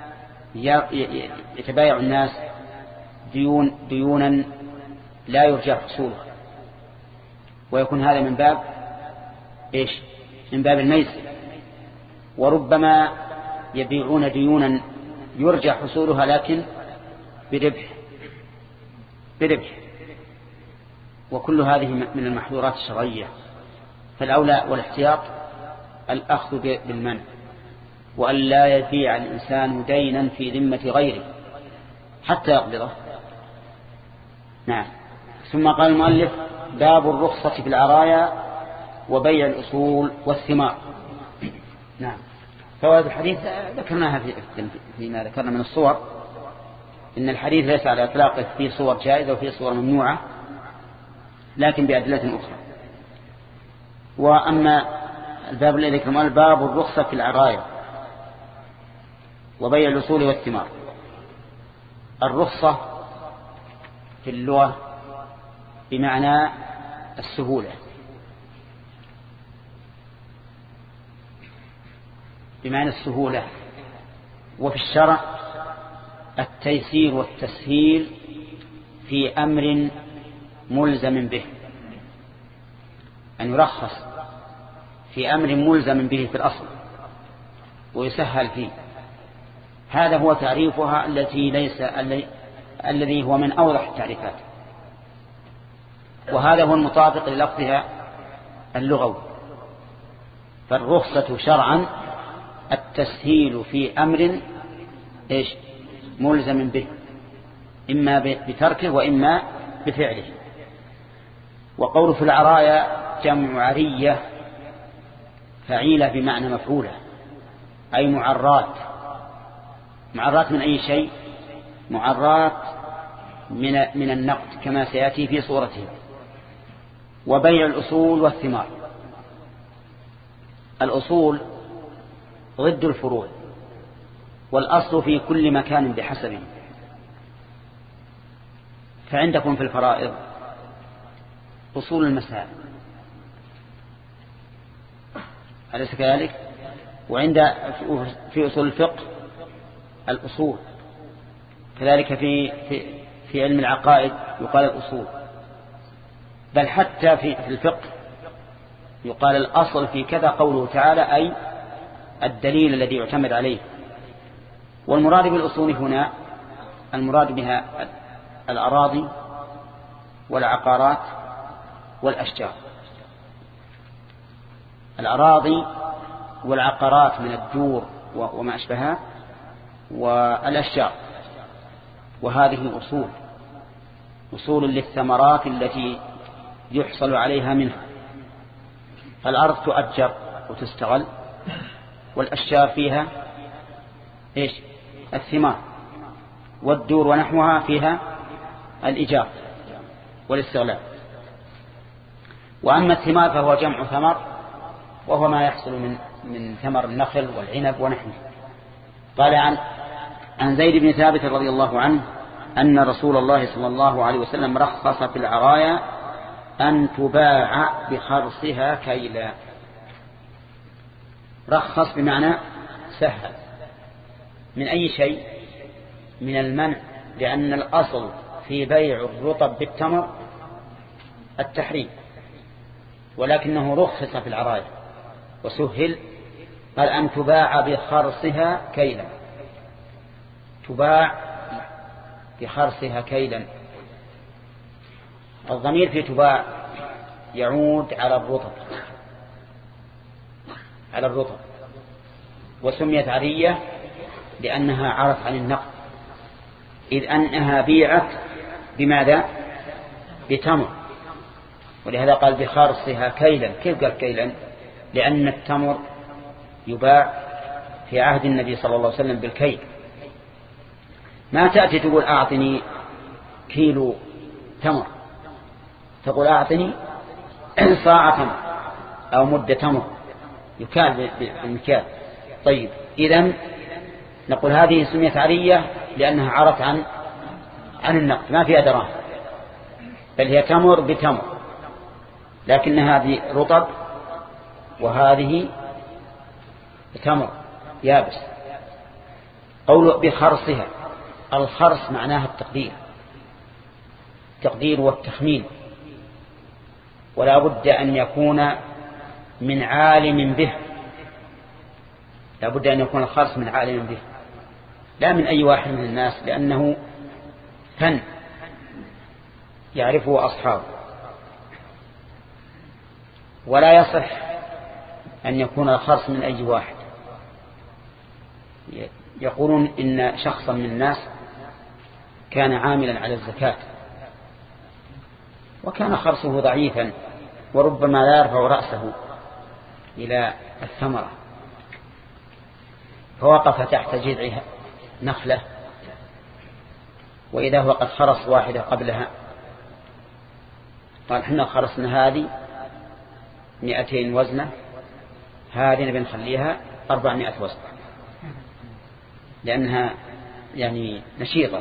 يتبايع الناس ديون ديونا لا يرجى حصولها، ويكون هذا من باب إيش؟ من باب الميسر. وربما يبيعون ديونا يرجى حصولها لكن بربح بربح وكل هذه من المحظورات الشرعية. فالأولى والاحتياط الأخذ بالمنع، وأن لا يبيع الإنسان دينا في ذمة غيره حتى يقبضه. نعم. ثم قال المؤلف: باب الرخصة في العرايا وبيع الأصول والثمار. نعم. فوائد الحديث ذكرناها فيما ذكرنا من الصور، إن الحديث ليس على إطلاقه، فيه صور جائزة وفيه صور ممنوعة لكن بأدلة أخرى. وأما الباب الذي ذكرناه باب الرخصة في العرايا وبيع الأصول والثمار. الرخصة في اللغة بمعنى السهولة، بمعنى السهولة، وفي الشرع التيسير والتسهيل في أمر ملزم به، أن يرخص في أمر ملزم به في الأصل ويسهل فيه. هذا هو تعريفها التي ليس الذي هو من أوضح التعريفات، وهذا هو المطابق للفظها اللغوي. فالرخصة شرعا التسهيل في أمر إيش؟ ملزم به، إما بتركه وإما بفعله. وقول في العرايا جمع عرية فعيلة بمعنى مفعولة، أي معرات. معرات من أي شيء؟ معرات من من النقد كما سيأتي في صورته. وبيع الأصول والثمار. الأصول ضد الفروع، والأصل في كل مكان بحسبه. فعندكم في الفرائض أصول المسائل، أليس كذلك؟ وعند في أصول الفقه الأصول، كذلك في في في علم العقائد يقال الأصول، بل حتى في الفقه يقال الأصل في كذا قوله تعالى، أي الدليل الذي يعتمد عليه. والمراد بالأصول هنا المراد بها الأراضي والعقارات والأشجار. الأراضي والعقارات من الدور وما أشبهها، والأشجار، وهذه أصول أصول للثمرات التي يحصل عليها منها. فالأرض تؤجر وتستغل، والأشجار فيها إيش؟ الثمار، والدور ونحوها فيها الإيجار. والاستغلال. وأما الثمار فهو جمع ثمر، وهو ما يحصل من من ثمر النخل والعنب ونحوه. قال عن عن زيد بن ثابت رضي الله عنه أن رسول الله صلى الله عليه وسلم رخص في العرايا أن تباع بخرصها كيلا. رخص بمعنى سهل. من أي شيء؟ من المنع، لأن الأصل في بيع الرطب بالتمر التحريم، ولكنه رخص في العرايا وسهل. قال أن تباع بخرصها كيلا، تباع بخرصها كيلا. الضمير في تباع يعود على الرطب على الرطب وسميت عرية لأنها عرت عن النقد، إذ أنها بيعت بماذا؟ بتمر. ولهذا قال بخرصها كيلا. كيف قال كيلا؟ لأن التمر يباع في عهد النبي صلى الله عليه وسلم بالكيل. ما تأتي تقول أعطني كيلو تمر، تقول أعطني صاع تمر أو مدة تمر يكال بالمكيال. طيب، إذن نقول هذه سميت عرية لأنها عرت عن عن النقد، ما فيها دراهم، بل هي تمر بتمر، لكن هذه رطب وهذه تمر يابس. قول بخرصها، الخرص معناها التقدير التقدير والتخمين، ولا بد أن يكون من عالم به، لا بد أن يكون الخرص من عالم به، لا من أي واحد من الناس، لأنه فن يعرفه أصحابه. ولا يصح أن يكون الخرص من أي واحد. يقولون إن شخصا من الناس كان عاملا على الزكاة وكان خرصه ضعيفا وربما لا يرفع رأسه إلى الثمرة، فوقف تحت جذع نخلة، وإذا هو قد خرص واحدة قبلها، قال حنا خرصنا هذه مئتين وزنة، هذه نبي نخليها أربعمائة وزنة، لأنها يعني نشيطة.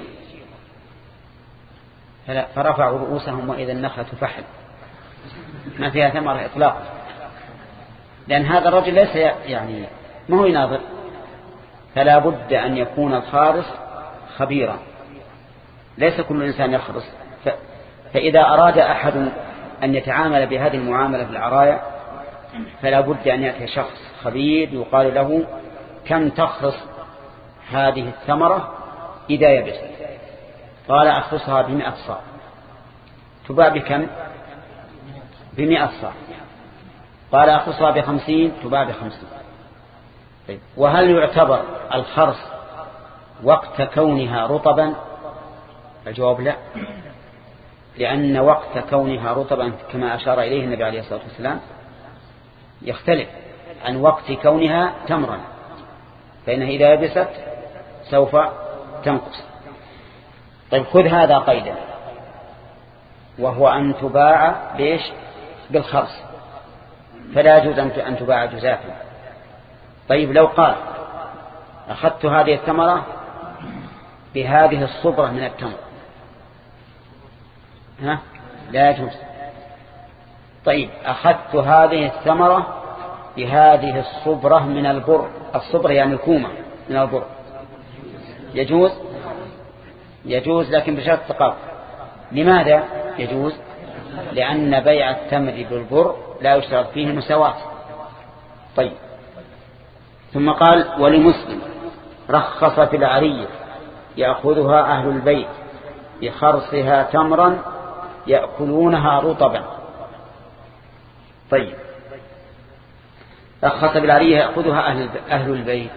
فرفعوا رؤوسهم وإذا النخلة فحل، ما فيها ثمرة إطلاقا، لأن هذا الرجل ليس يعني ما هو يناظر. فلا بد أن يكون الخارص خبيرا، ليس كل إنسان يخرص. فإذا أراد أحد أن يتعامل بهذه المعاملة في العرايا فلا بد أن يأتي شخص خبير يقال له كم تخرص هذه الثمرة إذا يبست؟ قال أخرصها بمئة صاع. تباع بكم؟ بمئة صاع. قال أخرصها بخمسين، تباع بخمسين. طيب، وهل يعتبر الخرص وقت كونها رطبا؟ الجواب لا، لأن وقت كونها رطبا كما أشار إليه النبي عليه الصلاة والسلام يختلف عن وقت كونها تمرا، فإنها إذا يبست سوف تنقص. طيب، خذ هذا قيدا، وهو أن تباع بإيش؟ بالخرص، فلا يجوز أن تباع جزافا. طيب، لو قال أخذت هذه الثمرة بهذه الصبرة من التمر، ها؟ لا يجوز. طيب، أخذت هذه الثمرة بهذه الصبرة من البر، الصبرة يعني الكومة من البر، يجوز؟ يجوز، لكن بشرط التقابل. لماذا يجوز؟ لأن بيع التمر بالبر لا يشترط فيه المساواة. طيب، ثم قال ولمسلم رخص في العرية يأخذها أهل البيت بخرصها تمرا يأكلونها رطبا. طيب، رخص بالعرية يأخذها أهل أهل البيت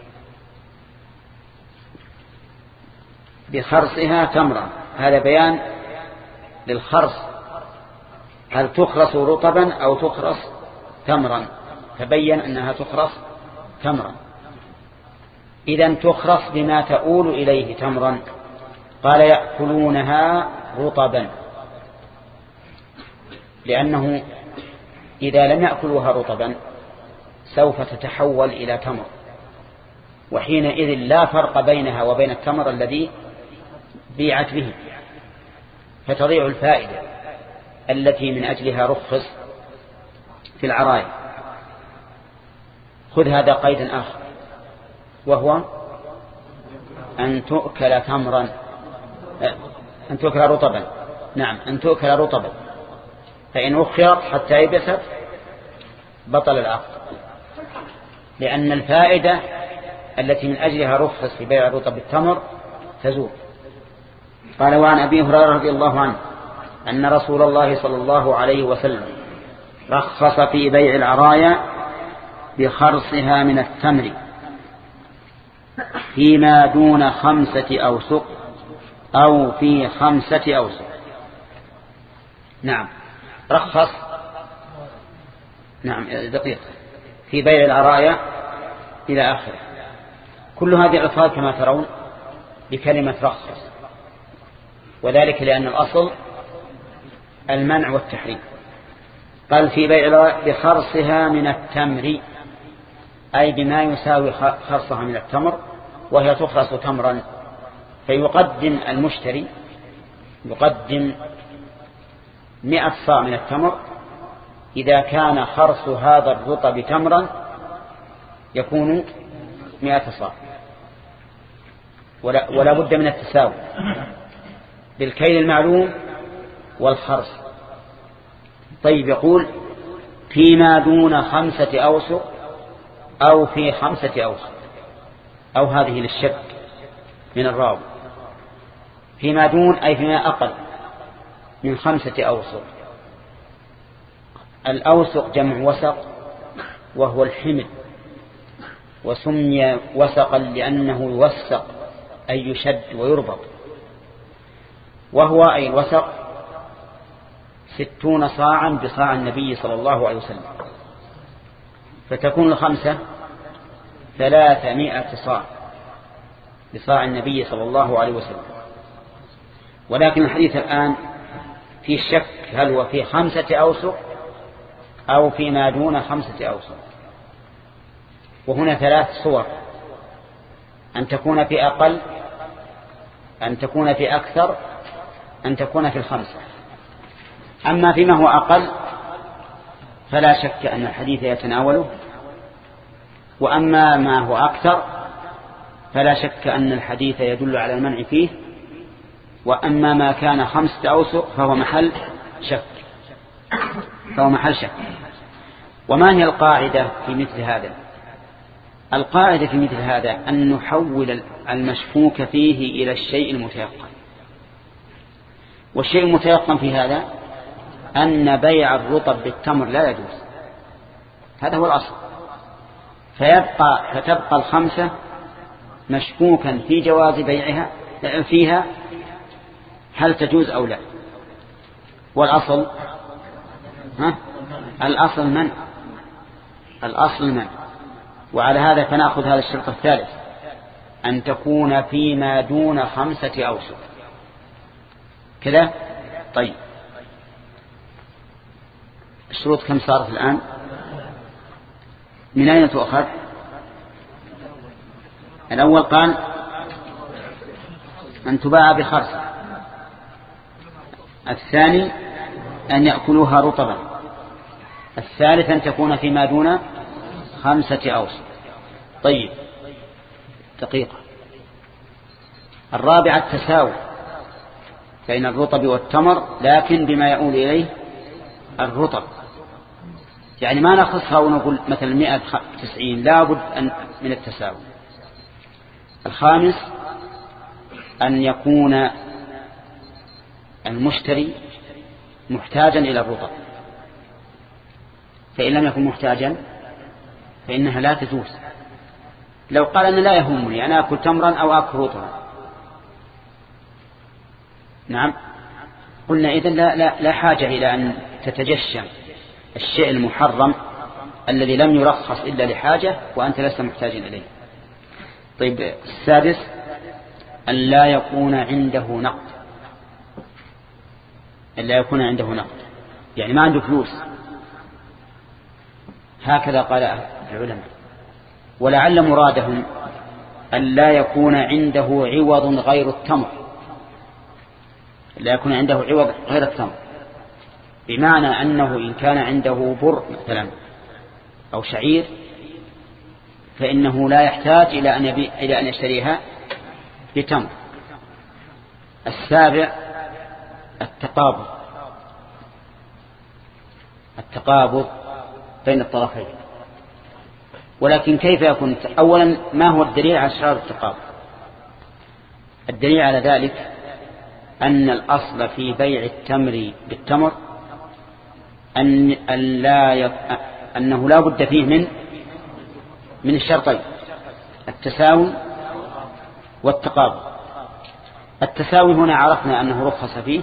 بخرصها تمرا، هذا بيان للخرص، هل تخرص رطبا أو تخرص تمرا؟ تبين أنها تخرص تمرا. إذن تخرص بما تؤول إليه تمرا. قال يأكلونها رطبا، لأنه إذا لم يأكلوها رطبا سوف تتحول إلى تمر، وحينئذ لا فرق بينها وبين التمر الذي بيعت به، فتضيع الفائدة التي من أجلها رخص في العراية. خذ هذا قيدا آخر، وهو أن تؤكل تمرا، أن تؤكل رطبا، نعم أن تؤكل رطبا، فإن أخرت حتى يبست بطل العقد، لأن الفائدة التي من أجلها رخص في بيع رطب التمر تزول. قال: وعن أبي هريرة رضي الله عنه أن رسول الله صلى الله عليه وسلم رخص في بيع العرايا بخرصها من التمر فيما دون خمسة أوسق أو في خمسة أوسق. نعم، رخص، نعم دقيق، في بيع العرايا إلى آخره. كل هذه الألفاظ كما ترون بكلمة رخص، وذلك لأن الأصل المنع والتحريم. قال: في بيع العرايا بخرصها من التمر، أي بما يساوي خرصها من التمر، وهي تخرص تمرا، فيقدم المشتري يقدم مئة صاع من التمر. إذا كان خرص هذا الرطب تمرا يكون مئة صاع، ولا, ولا بد من التساوي بالكيل المعلوم والخرص. طيب، يقول: فيما دون خمسة أوسق أو في خمسة أوسق، أو هذه للشك من الراوي. فيما دون أي فيما أقل من خمسة أوسق. الأوسق جمع وسق، وهو الحمل، وسمي وسقا لأنه يوسق أي يشد ويربط، وهو أي الوسق ستون صاعا بصاع النبي صلى الله عليه وسلم، فتكون الخمسة ثلاثمائة صاع بصاع النبي صلى الله عليه وسلم. ولكن الحديث الآن في الشك هل هو في خمسة أوسق أو فيما دون خمسة أوسق. وهنا ثلاث صور: أن تكون في أقل، أن تكون في أكثر، أن تكون في الخمسة. أما فيما هو أقل فلا شك أن الحديث يتناوله، وأما ما هو أكثر فلا شك أن الحديث يدل على المنع فيه، وأما ما كان خمسة أوسق فهو محل شك فهو محل شك. وما هي القاعدة في مثل هذا؟ القاعدة في مثل هذا أن نحول المشكوك فيه إلى الشيء المتيقن. والشيء المتيقن في هذا أن بيع الرطب بالتمر لا يجوز، هذا هو الأصل. فيبقى فتبقى الخمسة مشكوكا في جواز بيعها فيها، هل تجوز أو لا. والأصل ها؟ الأصل من الأصل من وعلى هذا فنأخذ هذا الشرط الثالث، أن تكون فيما دون خمسة أوسق كذا. طيب، الشروط كم صارت الآن؟ من أين تؤخذ؟ الأول قال أن تباع بخرص، الثاني أن يأكلوها رطبا، الثالث أن تكون فيما دون خمسة أوسق. طيب، دقيقة. الرابعة التساوي بين الرطب والتمر، لكن بما يؤول إليه الرطب، يعني ما نخصها ونقول مثلا مئة وتسعين، لا بد أن من التساوي. الخامس أن يكون المشتري محتاجا إلى الرطب، فإن لم يكن محتاجا فإنها لا تجوز. لو قال أنا لا يهمني أنا أكل تمرا أو أكل رطبا، نعم، قلنا إذن لا, لا, لا حاجة إلى أن تتجشم الشيء المحرم الذي لم يرخص إلا لحاجة وأنت لست محتاج إليه. طيب، السادس أن لا يكون عنده نقد، أن لا يكون عنده نقد. يعني ما عنده فلوس. هكذا قال العلماء. ولعل مرادهم أن لا يكون عنده عوض غير التمر، لا يكون عنده عوض غير التمر، بمعنى أنه إن كان عنده بر مثلا أو شعير فإنه لا يحتاج إلى أن يبي إلى أن يشتريها بتمر. السابع التقابض، التقابض بين الطرفين. ولكن كيف يكون؟ أولا ما هو الدليل على شرط التقابض؟ الدليل على ذلك أن الأصل في بيع التمر بالتمر أن لا ي... أنه لا بد فيه من من الشرطين، التساوي والتقابض. التساوي هنا عرفنا أنه رخص فيه،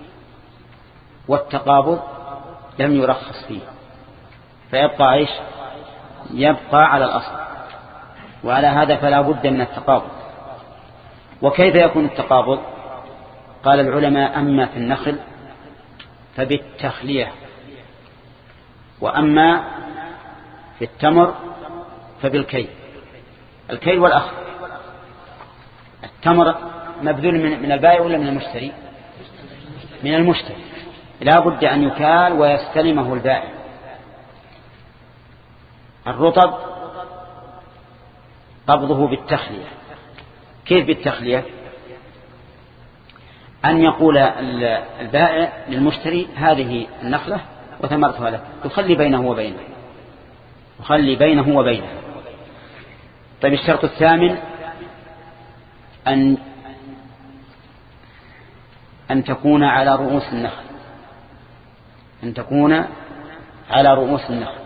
والتقابض لم يرخص فيه، فيبقى عيش يبقى على الأصل، وعلى هذا فلا بد من التقابض. وكيف يكون التقابض؟ قال العلماء أما في النخل فبالتخلية، وأما في التمر فبالكيل، الكيل والأخذ. التمر مبذول من البائع ولا من المشتري؟ من المشتري، لا بد أن يكال ويستلمه البائع. الرطب قبضه بالتخلية. كيف بالتخلية؟ أن يقول البائع للمشتري هذه النخلة وثمرتها لك، يخلي بينه وبينه، يخلي بينه وبينه. طيب الشرط الثامن أن أن تكون على رؤوس النخل، أن تكون على رؤوس النخل،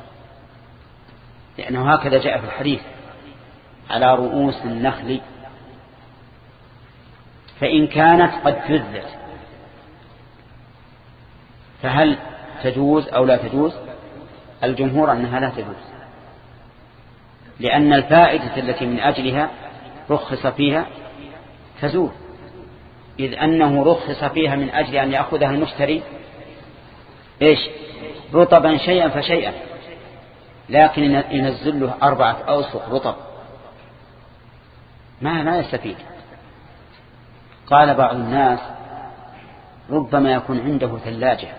لأنه هكذا جاء في الحديث على رؤوس النخل. فإن كانت قد جذت فهل تجوز أو لا تجوز؟ الجمهور أنها لا تجوز، لأن الفائدة التي من أجلها رخص فيها تزول، إذ أنه رخص فيها من أجل أن يأخذها المشتري إيش؟ رطبا شيئا فشيئا، لكن ينزل له أربعة أوسق رطب ما ما يستفيد. قال بعض الناس ربما يكون عنده ثلاجة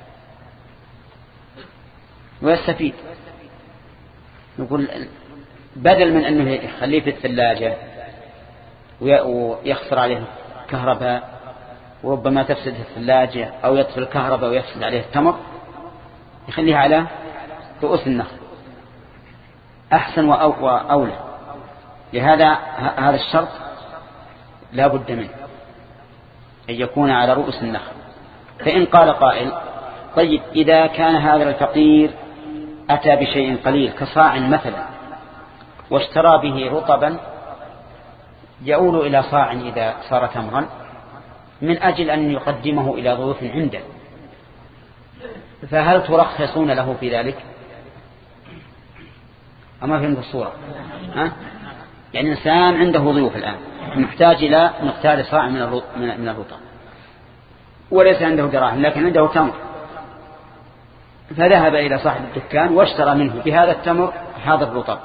ويستفيد، نقول بدل من أنه يخليه في الثلاجة ويخسر عليه كهرباء وربما تفسد الثلاجة أو يطفي الكهرباء ويفسد عليه التمر، يخليها على رؤوس النخل أحسن وأولى. لهذا هذا الشرط لا بد منه أن يكون على رؤوس النخل. فإن قال قائل طيب إذا كان هذا الفقير أتى بشيء قليل كصاع مثلا واشترى به رطبا يؤول إلى صاع إذا صار تمرا من أجل أن يقدمه إلى ضيوف عنده، فهل ترخصون له في ذلك؟ أما فهمت الصورة؟ ها؟ يعني إنسان عنده ضيوف الآن محتاج إلى مقدار صاع من الرطب وليس عنده دراهم لكن عنده تمر، فذهب إلى صاحب الدكان واشترى منه بهذا التمر هذا الرطب،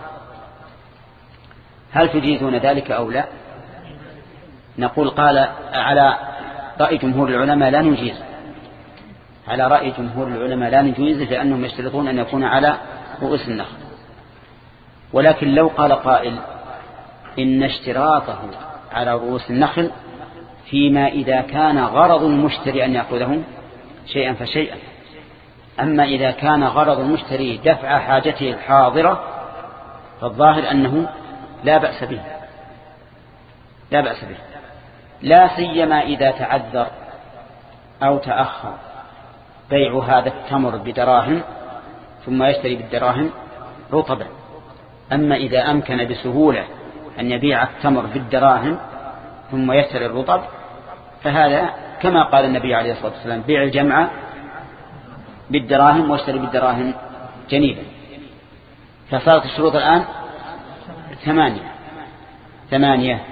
هل تجيزون ذلك أو لا؟ نقول قال على رأي جمهور العلماء لا نجيز، على رأي جمهور العلماء لا نجيز لأنهم يشترطون أن يكون على رؤوس النخل. ولكن لو قال قائل إن اشتراطه على رؤوس النخل فيما إذا كان غرض المشتري أن يأخذه شيئا فشيئا، أما إذا كان غرض المشتري دفع حاجته الحاضرة فالظاهر أنه لا بأس به، لا بأس به، لا سيما إذا تعذر أو تأخر بيع هذا التمر بدراهم ثم يشتري بالدراهم رطبا. أما إذا أمكن بسهولة أن يبيع التمر بالدراهم ثم يشتري الرطب فهذا كما قال النبي عليه الصلاة والسلام بيع الجمع بالدراهم واشتري بالدراهم جنيبا. فصارت الشروط الآن ثمانية ثمانية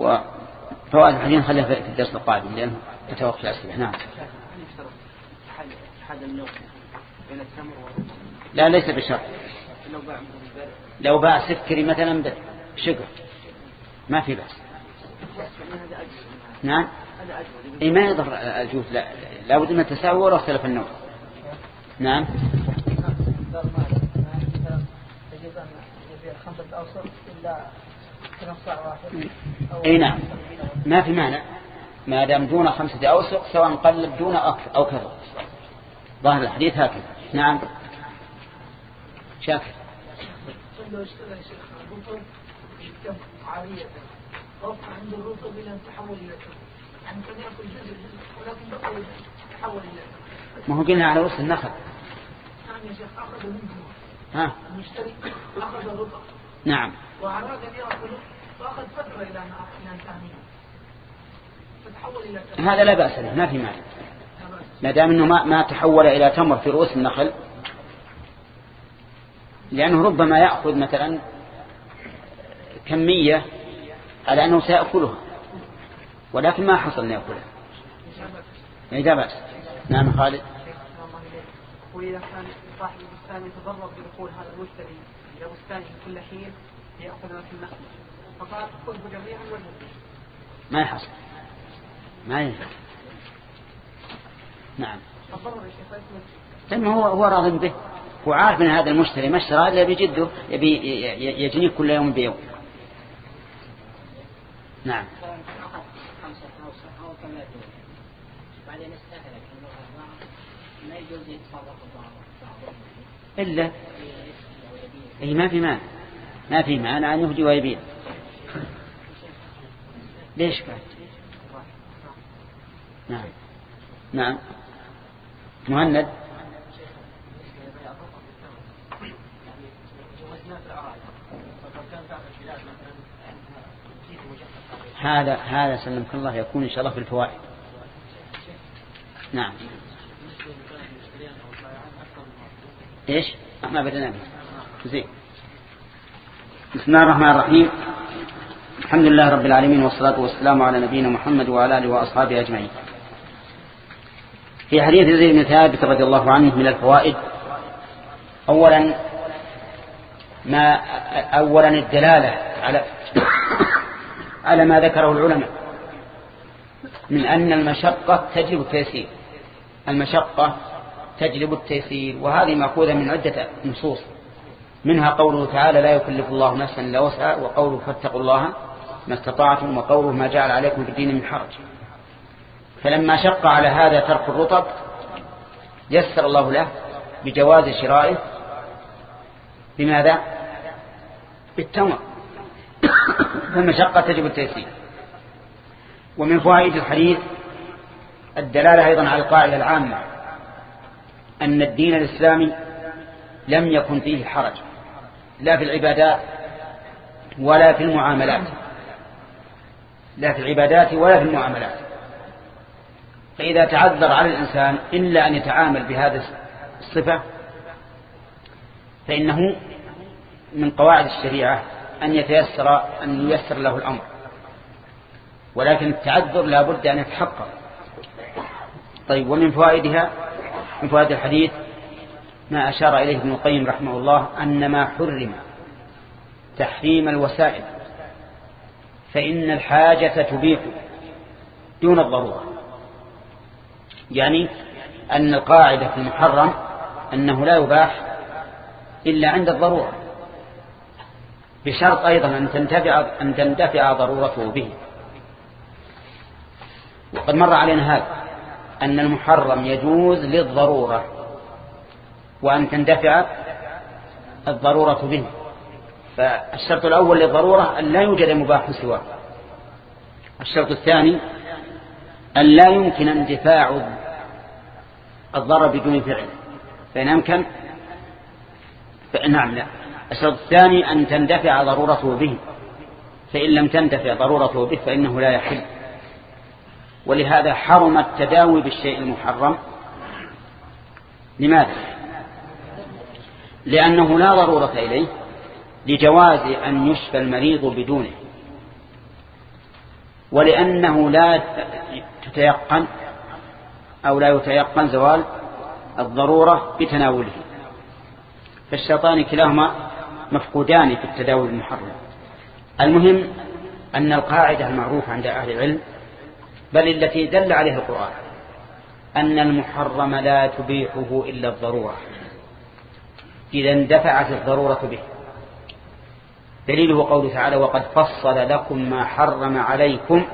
وفوائد الحديث خليها في الدرس القادم لأنه يتوقف الأسئلة. نعم. أحد النوع بين التمر والرطب؟ لا ليس بشرط. لو باع لو باع سكري مثلا بشقر ما في بأس. نعم. اي ما يضر الجوز، لا لا بد من التساوي ولا اختلف النوع. نعم. اي نعم ما في مانع ما دام دون خمسة أوسق سواء قلب دون أكثر أو كثر. ظاهر الحديث هكذا. نعم. شاكر. عند الرطب إلى تحول إلى يعني كان يأكل جزء ولكن بقي تحول إلى. ما هو قلنا على رؤوس النخل. نعم يا شيخ أخذ منه. ها. المشتري أخذ الرطب. نعم. وأراد أن يأكله فأخذ فترة إلى أن ثانية فتحول إلى. هذا لا بأس به ما في مانع. ما دام إنه ما ما تحول إلى تمر في رؤوس النخل، لأنه ربما يأخذ مثلا كمية على أنه سيأكلها ولكن ما حصل أن يأكلها. إذا بأس. نعم خالد. وإذا كان صاحب البستان يتضرر بدخول هذا المشتري إلى بستانه كل حين ليأخذ ما في النخل فقال خذه جميعا ولا ما يحصل ما ينفع. نعم. لأنه هو هو راض به وعارف من هذا المشتري ما اشترى إلا بجده يبي يجنيه كل يوم بيوم. نعم. إلا أي ما في مانع ما في مانع أن يهدي ويبيع. ليش بعد؟ نعم. نعم. مهند. هذا هذا سلمك الله يكون إن شاء الله في الفوائد. نعم. إيش ما بدنا زين. بسم الله الرحمن الرحيم. الحمد لله رب العالمين والصلاة والسلام على نبينا محمد وعلى آله وأصحابه أجمعين. في حديث زيد بن ثابت رضي الله عنه من الفوائد أولا ما أولا الدلالة على على ما ذكره العلماء من أن المشقة تجلب التيسير. المشقة تجلب التيسير وهذه مأخوذة من عدة نصوص منها قوله تعالى لا يكلف الله نفسا إلا وسعها وقوله فاتقوا الله ما استطعتم وقوله ما جعل عليكم في الدين من حرج. فلما شق على هذا ترك الرطب يسر الله له بجواز شرائه بماذا؟ بالتمر. فالمشقة تجب التيسير. ومن فوائد الحديث الدلالة أيضا على القاعدة العامة أن الدين الإسلامي لم يكن فيه حرج لا في العبادات ولا في المعاملات لا في العبادات ولا في المعاملات. فإذا تعذر على الإنسان إلا أن يتعامل بهذه الصفة فإنه من قواعد الشريعة أن يتيسر أن ييسر له الأمر، ولكن التعذر لا بد أن يتحقق. طيب. ومن فوائدها من فوائد الحديث ما أشار إليه ابن القيم رحمه الله أن ما حرم تحريم الوسائل فإن الحاجة تبيح دون الضرورة. يعني أن القاعدة في المحرم أنه لا يباح إلا عند الضرورة بشرط أيضا أن تنتفع, أن تندفع ضرورته به. وقد مر علينا هذا أن المحرم يجوز للضرورة وأن تندفع الضرورة به. فالشرط الأول للضرورة أن لا يوجد مباح سواه. الشرط الثاني أن لا يمكن اندفاع الضرر بدون فعل فإن أمكن فنعم لا. الشرط الثاني أن تندفع ضرورته به فإن لم تندفع ضرورته به فإنه لا يحل. ولهذا حرم التداوي بالشيء المحرم. لماذا؟ لأنه لا ضرورة إليه لجواز أن يشفى المريض بدونه ولأنه لا تتيقن أو لا يتيقن زوال الضرورة بتناوله، فالشيطان كلاهما مفقودان في التداول المحرم. المهم أن القاعدة المعروفة عند أهل العلم، بل التي دل عليها القرآن، أن المحرم لا تبيحه إلا الضرورة إذا اندفعت الضرورة به. دليله قوله تعالى: وقد فصل لكم ما حرم عليكم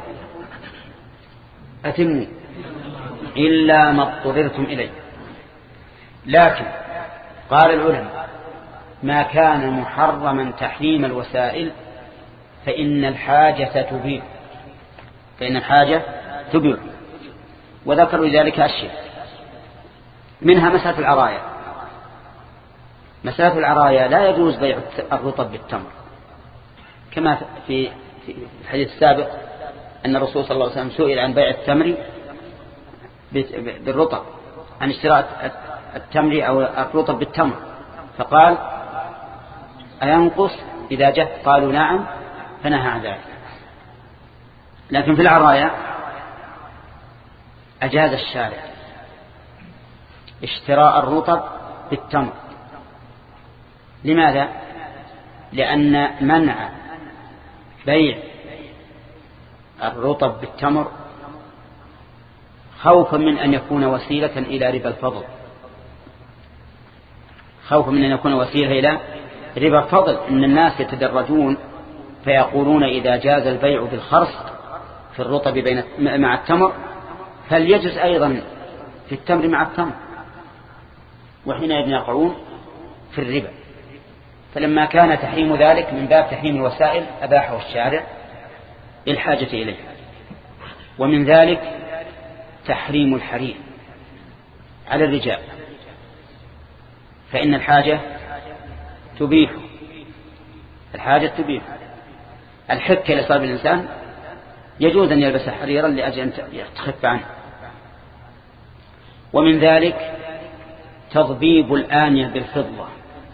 أتموا إلا ما اضطررتم إليه. لكن قال العلماء: ما كان محرما تحريم الوسائل فإن الحاجة تبيح فإن الحاجة تبيح وذكروا ذلك أشياء، منها مسألة العرايا. مسألة العرايا لا يجوز بيع الرطب بالتمر، كما في الحديث السابق أن الرسول صلى الله عليه وسلم سئل عن بيع التمر بالرطب، عن اشتراء التمر أو الرطب بالتمر، فقال: أينقص إذا جاء؟ قالوا: نعم، فنهى عن ذلك. لكن في العرايا أجاز الشارع اشتراء الرطب بالتمر. لماذا؟ لأن منع بيع الرطب بالتمر خوفا من أن يكون وسيلة إلى ربا الفضل، خوفا من أن يكون وسيلة إلى ربا الفضل. إن الناس يتدرجون فيقولون: إذا جاز البيع بالخرص في الرطب بين مع التمر فليجز أيضا في التمر مع التمر، وحينئذ يقعون في الربا. فلما كان تحريم ذلك من باب تحريم الوسائل أباحه الشارع الحاجة إليه. ومن ذلك تحريم الحرير على الرجال، فإن الحاجة تبيح الحاجة تبيح الحكة لصاحب الإنسان يجوز أن يلبس حريرا لأجل أن يتخف عنه. ومن ذلك تضبيب الآنية بالفضة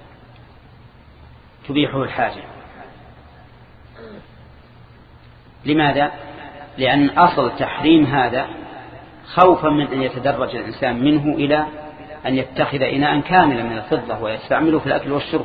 تبيحه الحاجة. لماذا؟ لأن أصل تحريم هذا خوفا من أن يتدرج الإنسان منه إلى أن يتخذ إناء كاملا من الفضة ويستعمله في الأكل والشرب.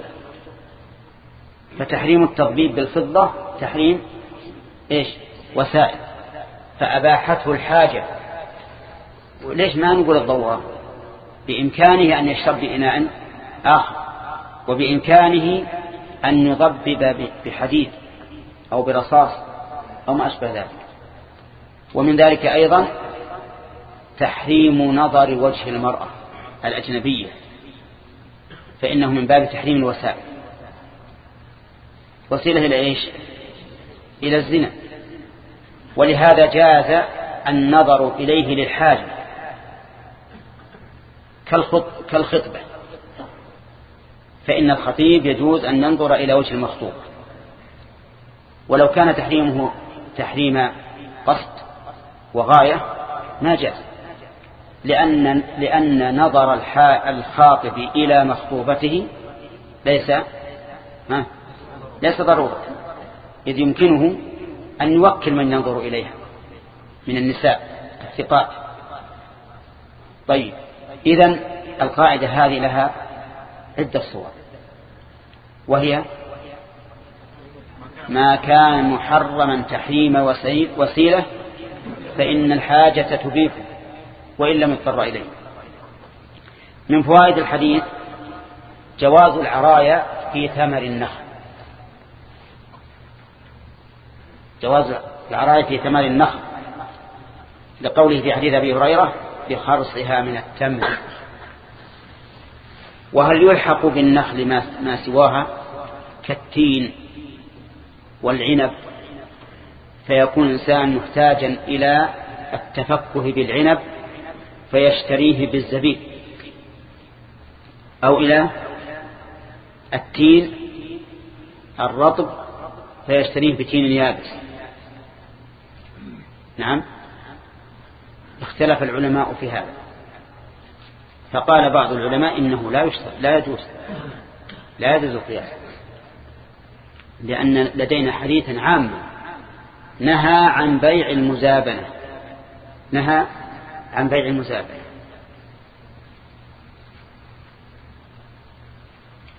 فتحريم التضبيب بالفضة تحريم إيش؟ وسائل، فأباحته الحاجة. ليش ما نقول الضرورة؟ بإمكانه أن يشرب بإناء آخر، وبإمكانه أن يضبب بحديد أو برصاص أو ما أشبه ذلك. ومن ذلك أيضا تحريم نظر وجه المرأة الأجنبية، فإنه من باب تحريم الوسائل، وسيلة إلى إيش؟ إلى الزنا. ولهذا جاز النظر إليه للحاجة كالخطبة، فإن الخطيب يجوز أن ننظر إلى وجه المخطوب، ولو كان تحريمه تحريم قصد وغاية ما جاز، لأن, لأن نظر الخاطب إلى مخطوبته ليس ما ليس ضرورة، إذ يمكنه أن يوكل من ينظر إليها من النساء الثقات. طيب، إذن القاعدة هذه لها عدة صور، وهي: ما كان محرما تحريم وسيلة فإن الحاجة تبيحه وإن لم يضطر إليه. من فوائد الحديث جواز العرايا في ثمر النخل، جواز العرايا في ثمر النخل لقوله في حديث أبي هريرة: بخرصها من التمر. وهل يلحق بالنخل ما سواها كالتين والعنب، فيكون الإنسان محتاجا إلى التفكه بالعنب فيشتريه بالزبيب، أو إلى التين الرطب فيشتريه بتين يابس؟ نعم، اختلف العلماء في هذا، فقال بعض العلماء إنه لا يشترى لا يجوز لا يجوز القياس، لأن لدينا حديثا عاما نهى عن بيع المزابنة نهى عن بيع المزابنة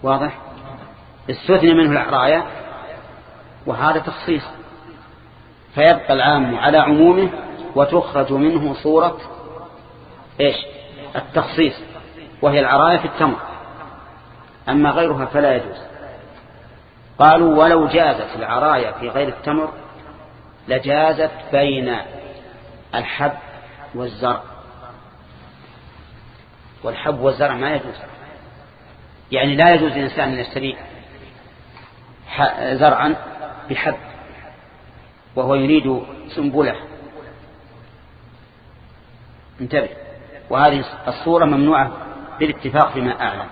واضح؟ استثنى منه العرايا وهذا تخصيص، فيبقى العام على عمومه وتخرج منه صورة إيش؟ التخصيص، وهي العرايا في التمر، أما غيرها فلا يجوز. قالوا ولو جازت العرايا في غير التمر لجازت بين الحب والزرع، والحب والزرع ما يجوز، يعني لا يجوز للإنسان أن يشتري زرعا بحب وهو يريد سنبله، انتبه. وهذه الصورة ممنوعة بالاتفاق فيما أعلم،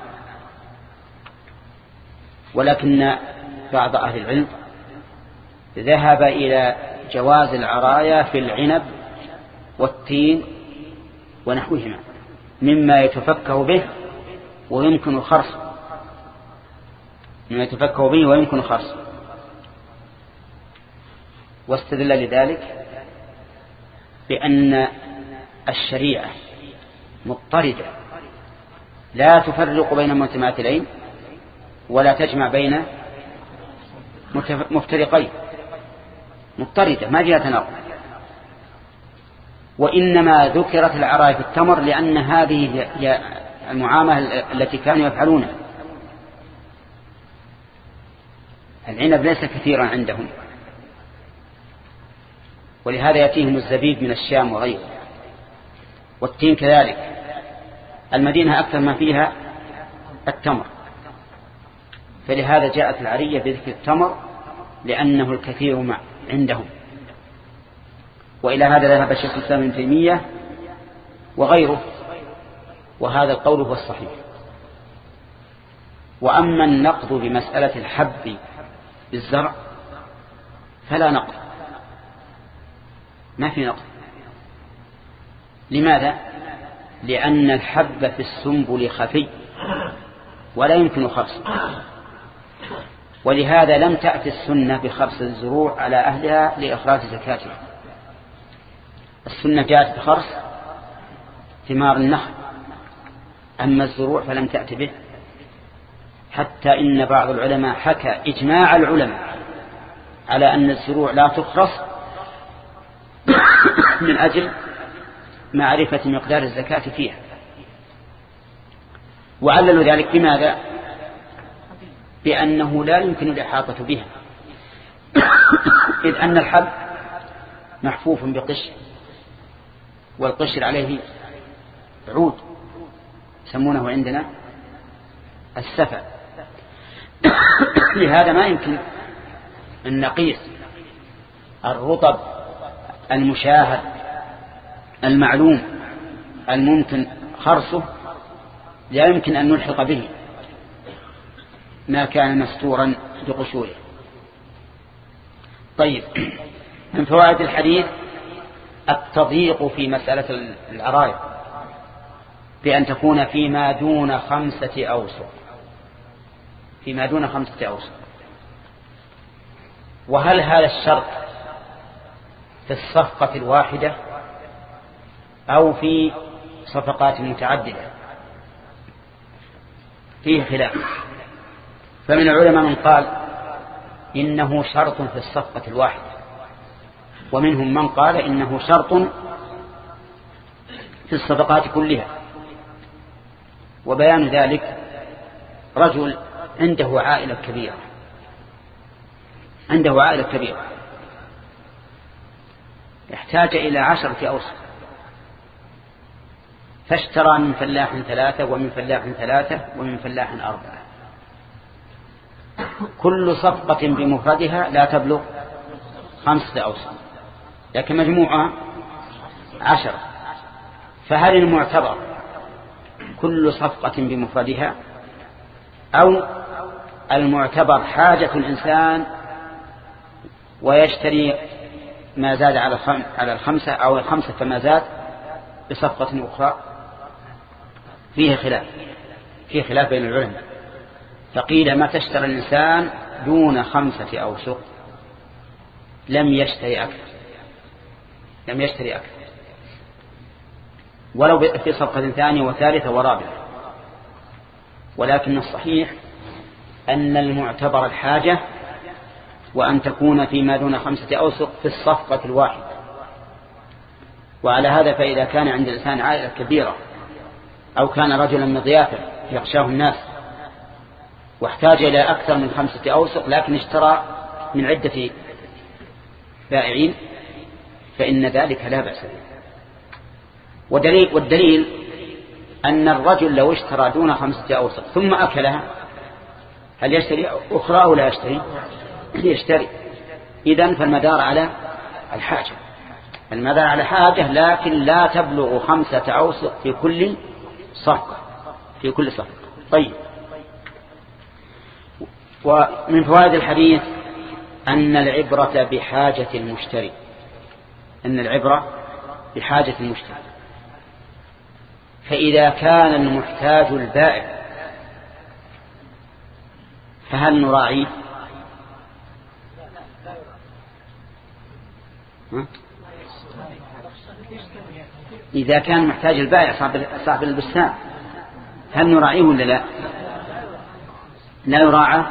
ولكن بعض أهل العلم ذهب إلى جواز العرايا في العنب والتين ونحوهما مما يتفكه به ويمكن الخرص، مما يتفكه به ويمكن الخرص، واستدل لذلك بأن الشريعة مضطردة لا تفرق بين متماثلين ولا تجمع بين مفترقين، مضطردة ما فيها تناقض. وإنما ذكرت العرايا في التمر لأن هذه هي المعاملة التي كانوا يفعلونها. العنب ليس كثيرا عندهم، ولهذا يأتيهم الزبيب من الشام وغيره، والتين كذلك. المدينة أكثر ما فيها التمر، فلهذا جاءت العرية بذكر التمر لأنه الكثير عندهم. وإلى هذا ذهب الشيخ الإسلام ابن تيمية وغيره، وهذا القول هو الصحيح. وأما النقض بمسألة الحب بالزرع فلا نقض، ما في نقض. لماذا؟ لأن الحب في السنبل خفي ولا يمكن خرصه، ولهذا لم تأتي السنة بخرص الزروع على أهلها لإخراج زكاتها. السنة جاءت بخرص ثمار النخل، أما الزروع فلم تأتي به، حتى إن بعض العلماء حكى إجماع العلماء على أن الزروع لا تخرص من أجل معرفة مقدار الزكاة فيها. وعللوا ذلك بماذا؟ بأنه لا يمكن الإحاطة بها، إذ أن الحب محفوف بقشر، والقشر عليه عود يسمونه عندنا السفة. لهذا ما يمكن أن نقيس الرطب المشاهد المعلوم الممكن خرصه، لا يمكن أن نلحق به ما كان مستورا بقشوره. طيب، من فوائد الحديث التضييق في مسألة العرايا بأن تكون فيما دون خمسة أوسق، فيما دون خمسة أوسق. وهل هذا الشرط في الصفقة الواحدة أو في صفقات متعددة؟ فيه خلاف. فمن العلماء من قال إنه شرط في الصفقة الواحدة، ومنهم من قال إنه شرط في الصفقات كلها. وبيان ذلك رجل عنده عائلة كبيرة، عنده عائلة كبيرة يحتاج إلى عشرة أوسق، فاشترى من فلاح ثلاثة ومن فلاح ثلاثة ومن فلاح أربعة، كل صفقة بمفردها لا تبلغ خمسة أوسق، لكن مجموعها عشرة. فهل المعتبر كل صفقة بمفردها، أو المعتبر حاجة الإنسان ويشتري ما زاد على الخمسة أو الخمسة فما زاد بصفقة أخرى؟ فيه خلاف، فيه خلاف بين العلماء. فقيل ما تشتري الإنسان دون خمسة أوسق لم يشتري أكثر، لم يشتري أكثر ولو في صفقة ثانية وثالثة ورابعة. ولكن الصحيح أن المعتبر الحاجة، وأن تكون فيما دون خمسة أوسق في الصفقة الواحدة. وعلى هذا فإذا كان عند الإنسان عائلة كبيرة أو كان رجلا مضيافا يخشاه الناس واحتاج إلى أكثر من خمسة أوسق لكن اشترى من عدة بائعين فإن ذلك لا بأس به. ودليل والدليل أن الرجل لو اشترى دون خمسة أوسق ثم أكلها هل يشتري أخرى أو لا يشتري؟ يشتري. إذن فالمدار على الحاجة، المدار على حاجة، لكن لا تبلغ خمسة أوسق في كل صفقة في كل صفقة. طيب. ومن فوائد الحديث أن العبرة بحاجة المشتري أن العبرة بحاجة المشتري فإذا كان المحتاج البائع فهل نراعيه؟ إذا كان محتاج البائع صاحب البستان هل نراعيه ولا لا؟ لا يراعى.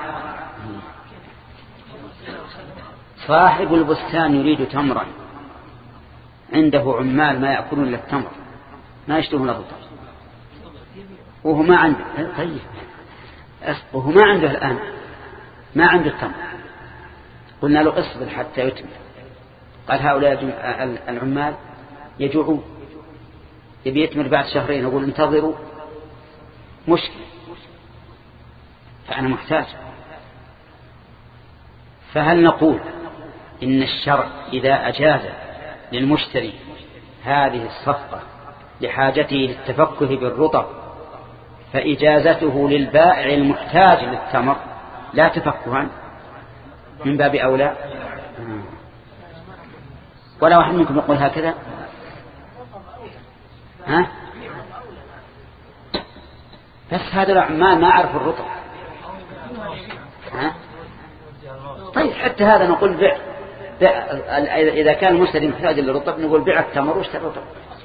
صاحب البستان يريد تمرا، عنده عمال ما يأكلون إلا التمر ما يشتهون الرطب وهو ما عنده. طيب وهو ما عنده الآن ما عنده التمر، قلنا له اصبر حتى يتم. قال هؤلاء العمال يجوعون يبي يتمر بعد شهرين، أقول انتظروا مشكلة فأنا محتاج. فهل نقول إن الشرع إذا أجاز للمشتري هذه الصفقة لحاجته للتفكه بالرطب فإجازته للبائع المحتاج للتمر لا تفكها من باب أولى؟ ولا واحد منكم يقول هكذا؟ ها؟ بس هذا العمال ما عرف الرطب. ها؟ طيب حتى هذا نقول بيع. بيع إذا كان المشتري محتاج للرطب نقول بيع التمر واشتري الرطب.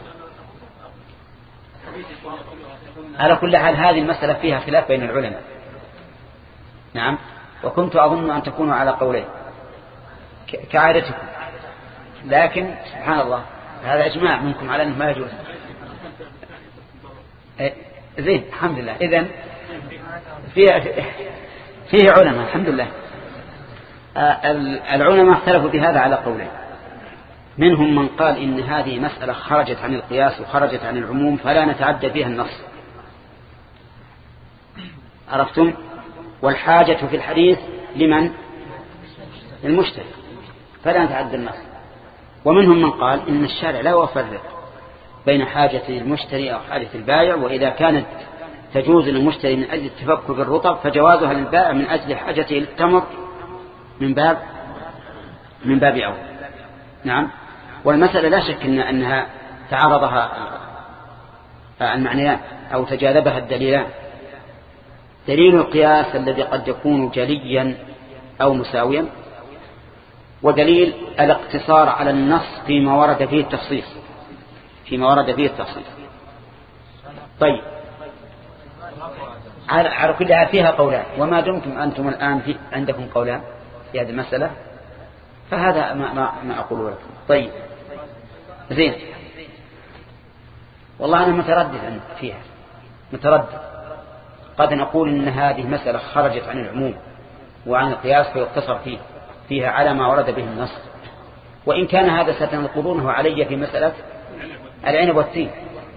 على كل حال هذه المسألة فيها خلاف بين العلماء. نعم. وكنت أظن أن تكونوا على قولين كعادتكم، لكن سبحان الله هذا إجماع منكم على أنه ما يجوز. زين الحمد لله. إذن فيه فيه علماء الحمد لله. العلماء اختلفوا في هذا على قولين، منهم من قال إن هذه مسألة خرجت عن القياس وخرجت عن العموم فلا نتعدى فيها النص. عرفتم؟ والحاجة في الحديث لمن؟ المشتري فلا نتعدى النص. ومنهم من قال إن الشارع لا يفرق بين حاجة المشتري أو حاجة البائع، وإذا كانت تجوز للمشتري من أجل التفكك بالرطب فجوازها للبائع من أجل حاجته للتمر من باب من باب أول. نعم. والمسألة لا شك إن أنها تعارضها المعنيان أو تجاذبها الدليلان. دليل القياس الذي قد يكون جليا أو مساويا، ودليل الاقتصار على النص فيما ورد فيه التخصيص فيما ورد فيه التخصيص. طيب على كلها فيها قولان، وما دمتم أنتم الآن في عندكم قولان في هذه المسألة فهذا ما, ما, ما أقول لكم. طيب زين. والله أنا متردد فيها متردد قد نقول إن هذه مسألة خرجت عن العموم وعن القياس فيقتصر فيه فيها على ما ورد به النص، وإن كان هذا ستنقضونه علي في مسألة العنب والتين.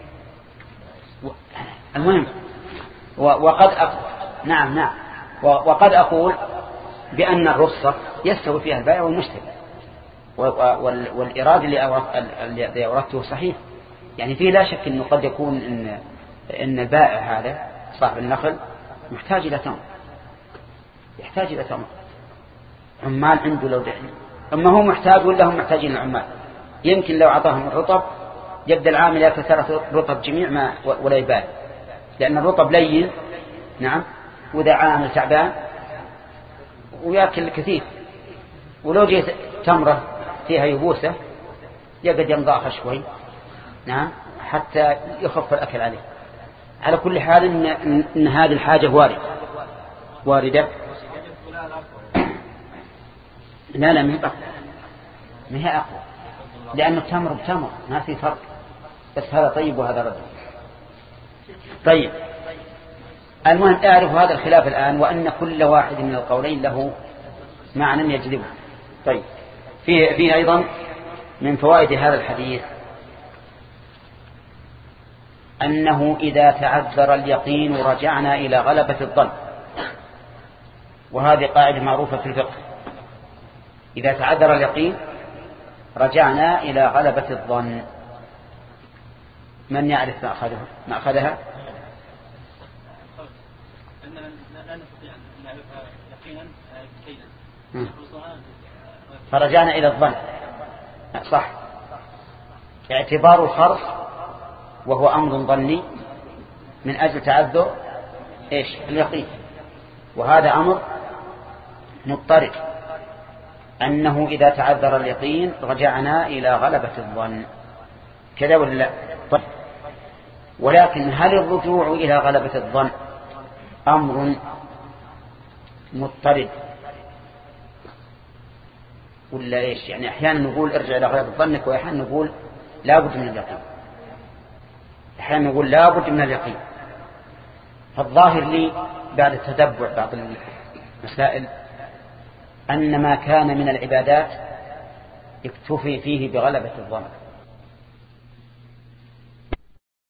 المهم وقد أقول نعم نعم وقد أقول بأن الرخصة يستوي فيها البائع والمشتري، والإرادة اللي أوردته صحيح. يعني فيه لا شك أنه قد يكون إن, إن البائع هذا صاحب النخل محتاج إلى تمر يحتاج إلى تمر عمال عنده لو دحين، أما هو محتاج ولا هم محتاجين العمال. يمكن لو أعطاهم الرطب يبدأ العامل يأكل ثلاث رطب جميع ما ولا يبال، لأن الرطب لين. نعم. وإذا عامل تعبان ويأكل كثير، ولو جيت تمرة فيها يبوسة يقعد ينضاخ شوي. نعم. حتى يخف الأكل عليه. على كل حال إن, إن هذه الحاجة واردة واردة. لا لا مهي أقوى، مهي أقوى، لأنه تمر بتمر ما في فرق، بس هذا طيب وهذا رد. طيب المهم اعرف هذا الخلاف الآن، وأن كل واحد من القولين له معنى يجذبه. طيب فيه, فيه أيضا من فوائد هذا الحديث أنه إذا تعذر اليقين رجعنا إلى غلبة الظن، وهذه قاعدة معروفة في الفقه، إذا تعذر اليقين رجعنا إلى غلبة الظن. من يعرف مأخذها؟ فرجعنا إلى الظن صح، اعتبار الخرص وهو أمر ظني من أجل تعذر إيش اليقين، وهذا أمر مضطرد أنه إذا تعذر اليقين رجعنا إلى غلبة الظن، كذا ولا لا؟ طيب ولكن هل الرجوع إلى غلبة الظن أمر مضطرد ولا إيش؟ يعني أحيانا نقول ارجع إلى غلبة ظنك، وأحيانا نقول لا بد من اليقين، أحيانا نقول لا بد من اليقين. فالظاهر لي بعد التتبع بعض المسائل أن ما كان من العبادات اكتفي فيه بغلبة الظن،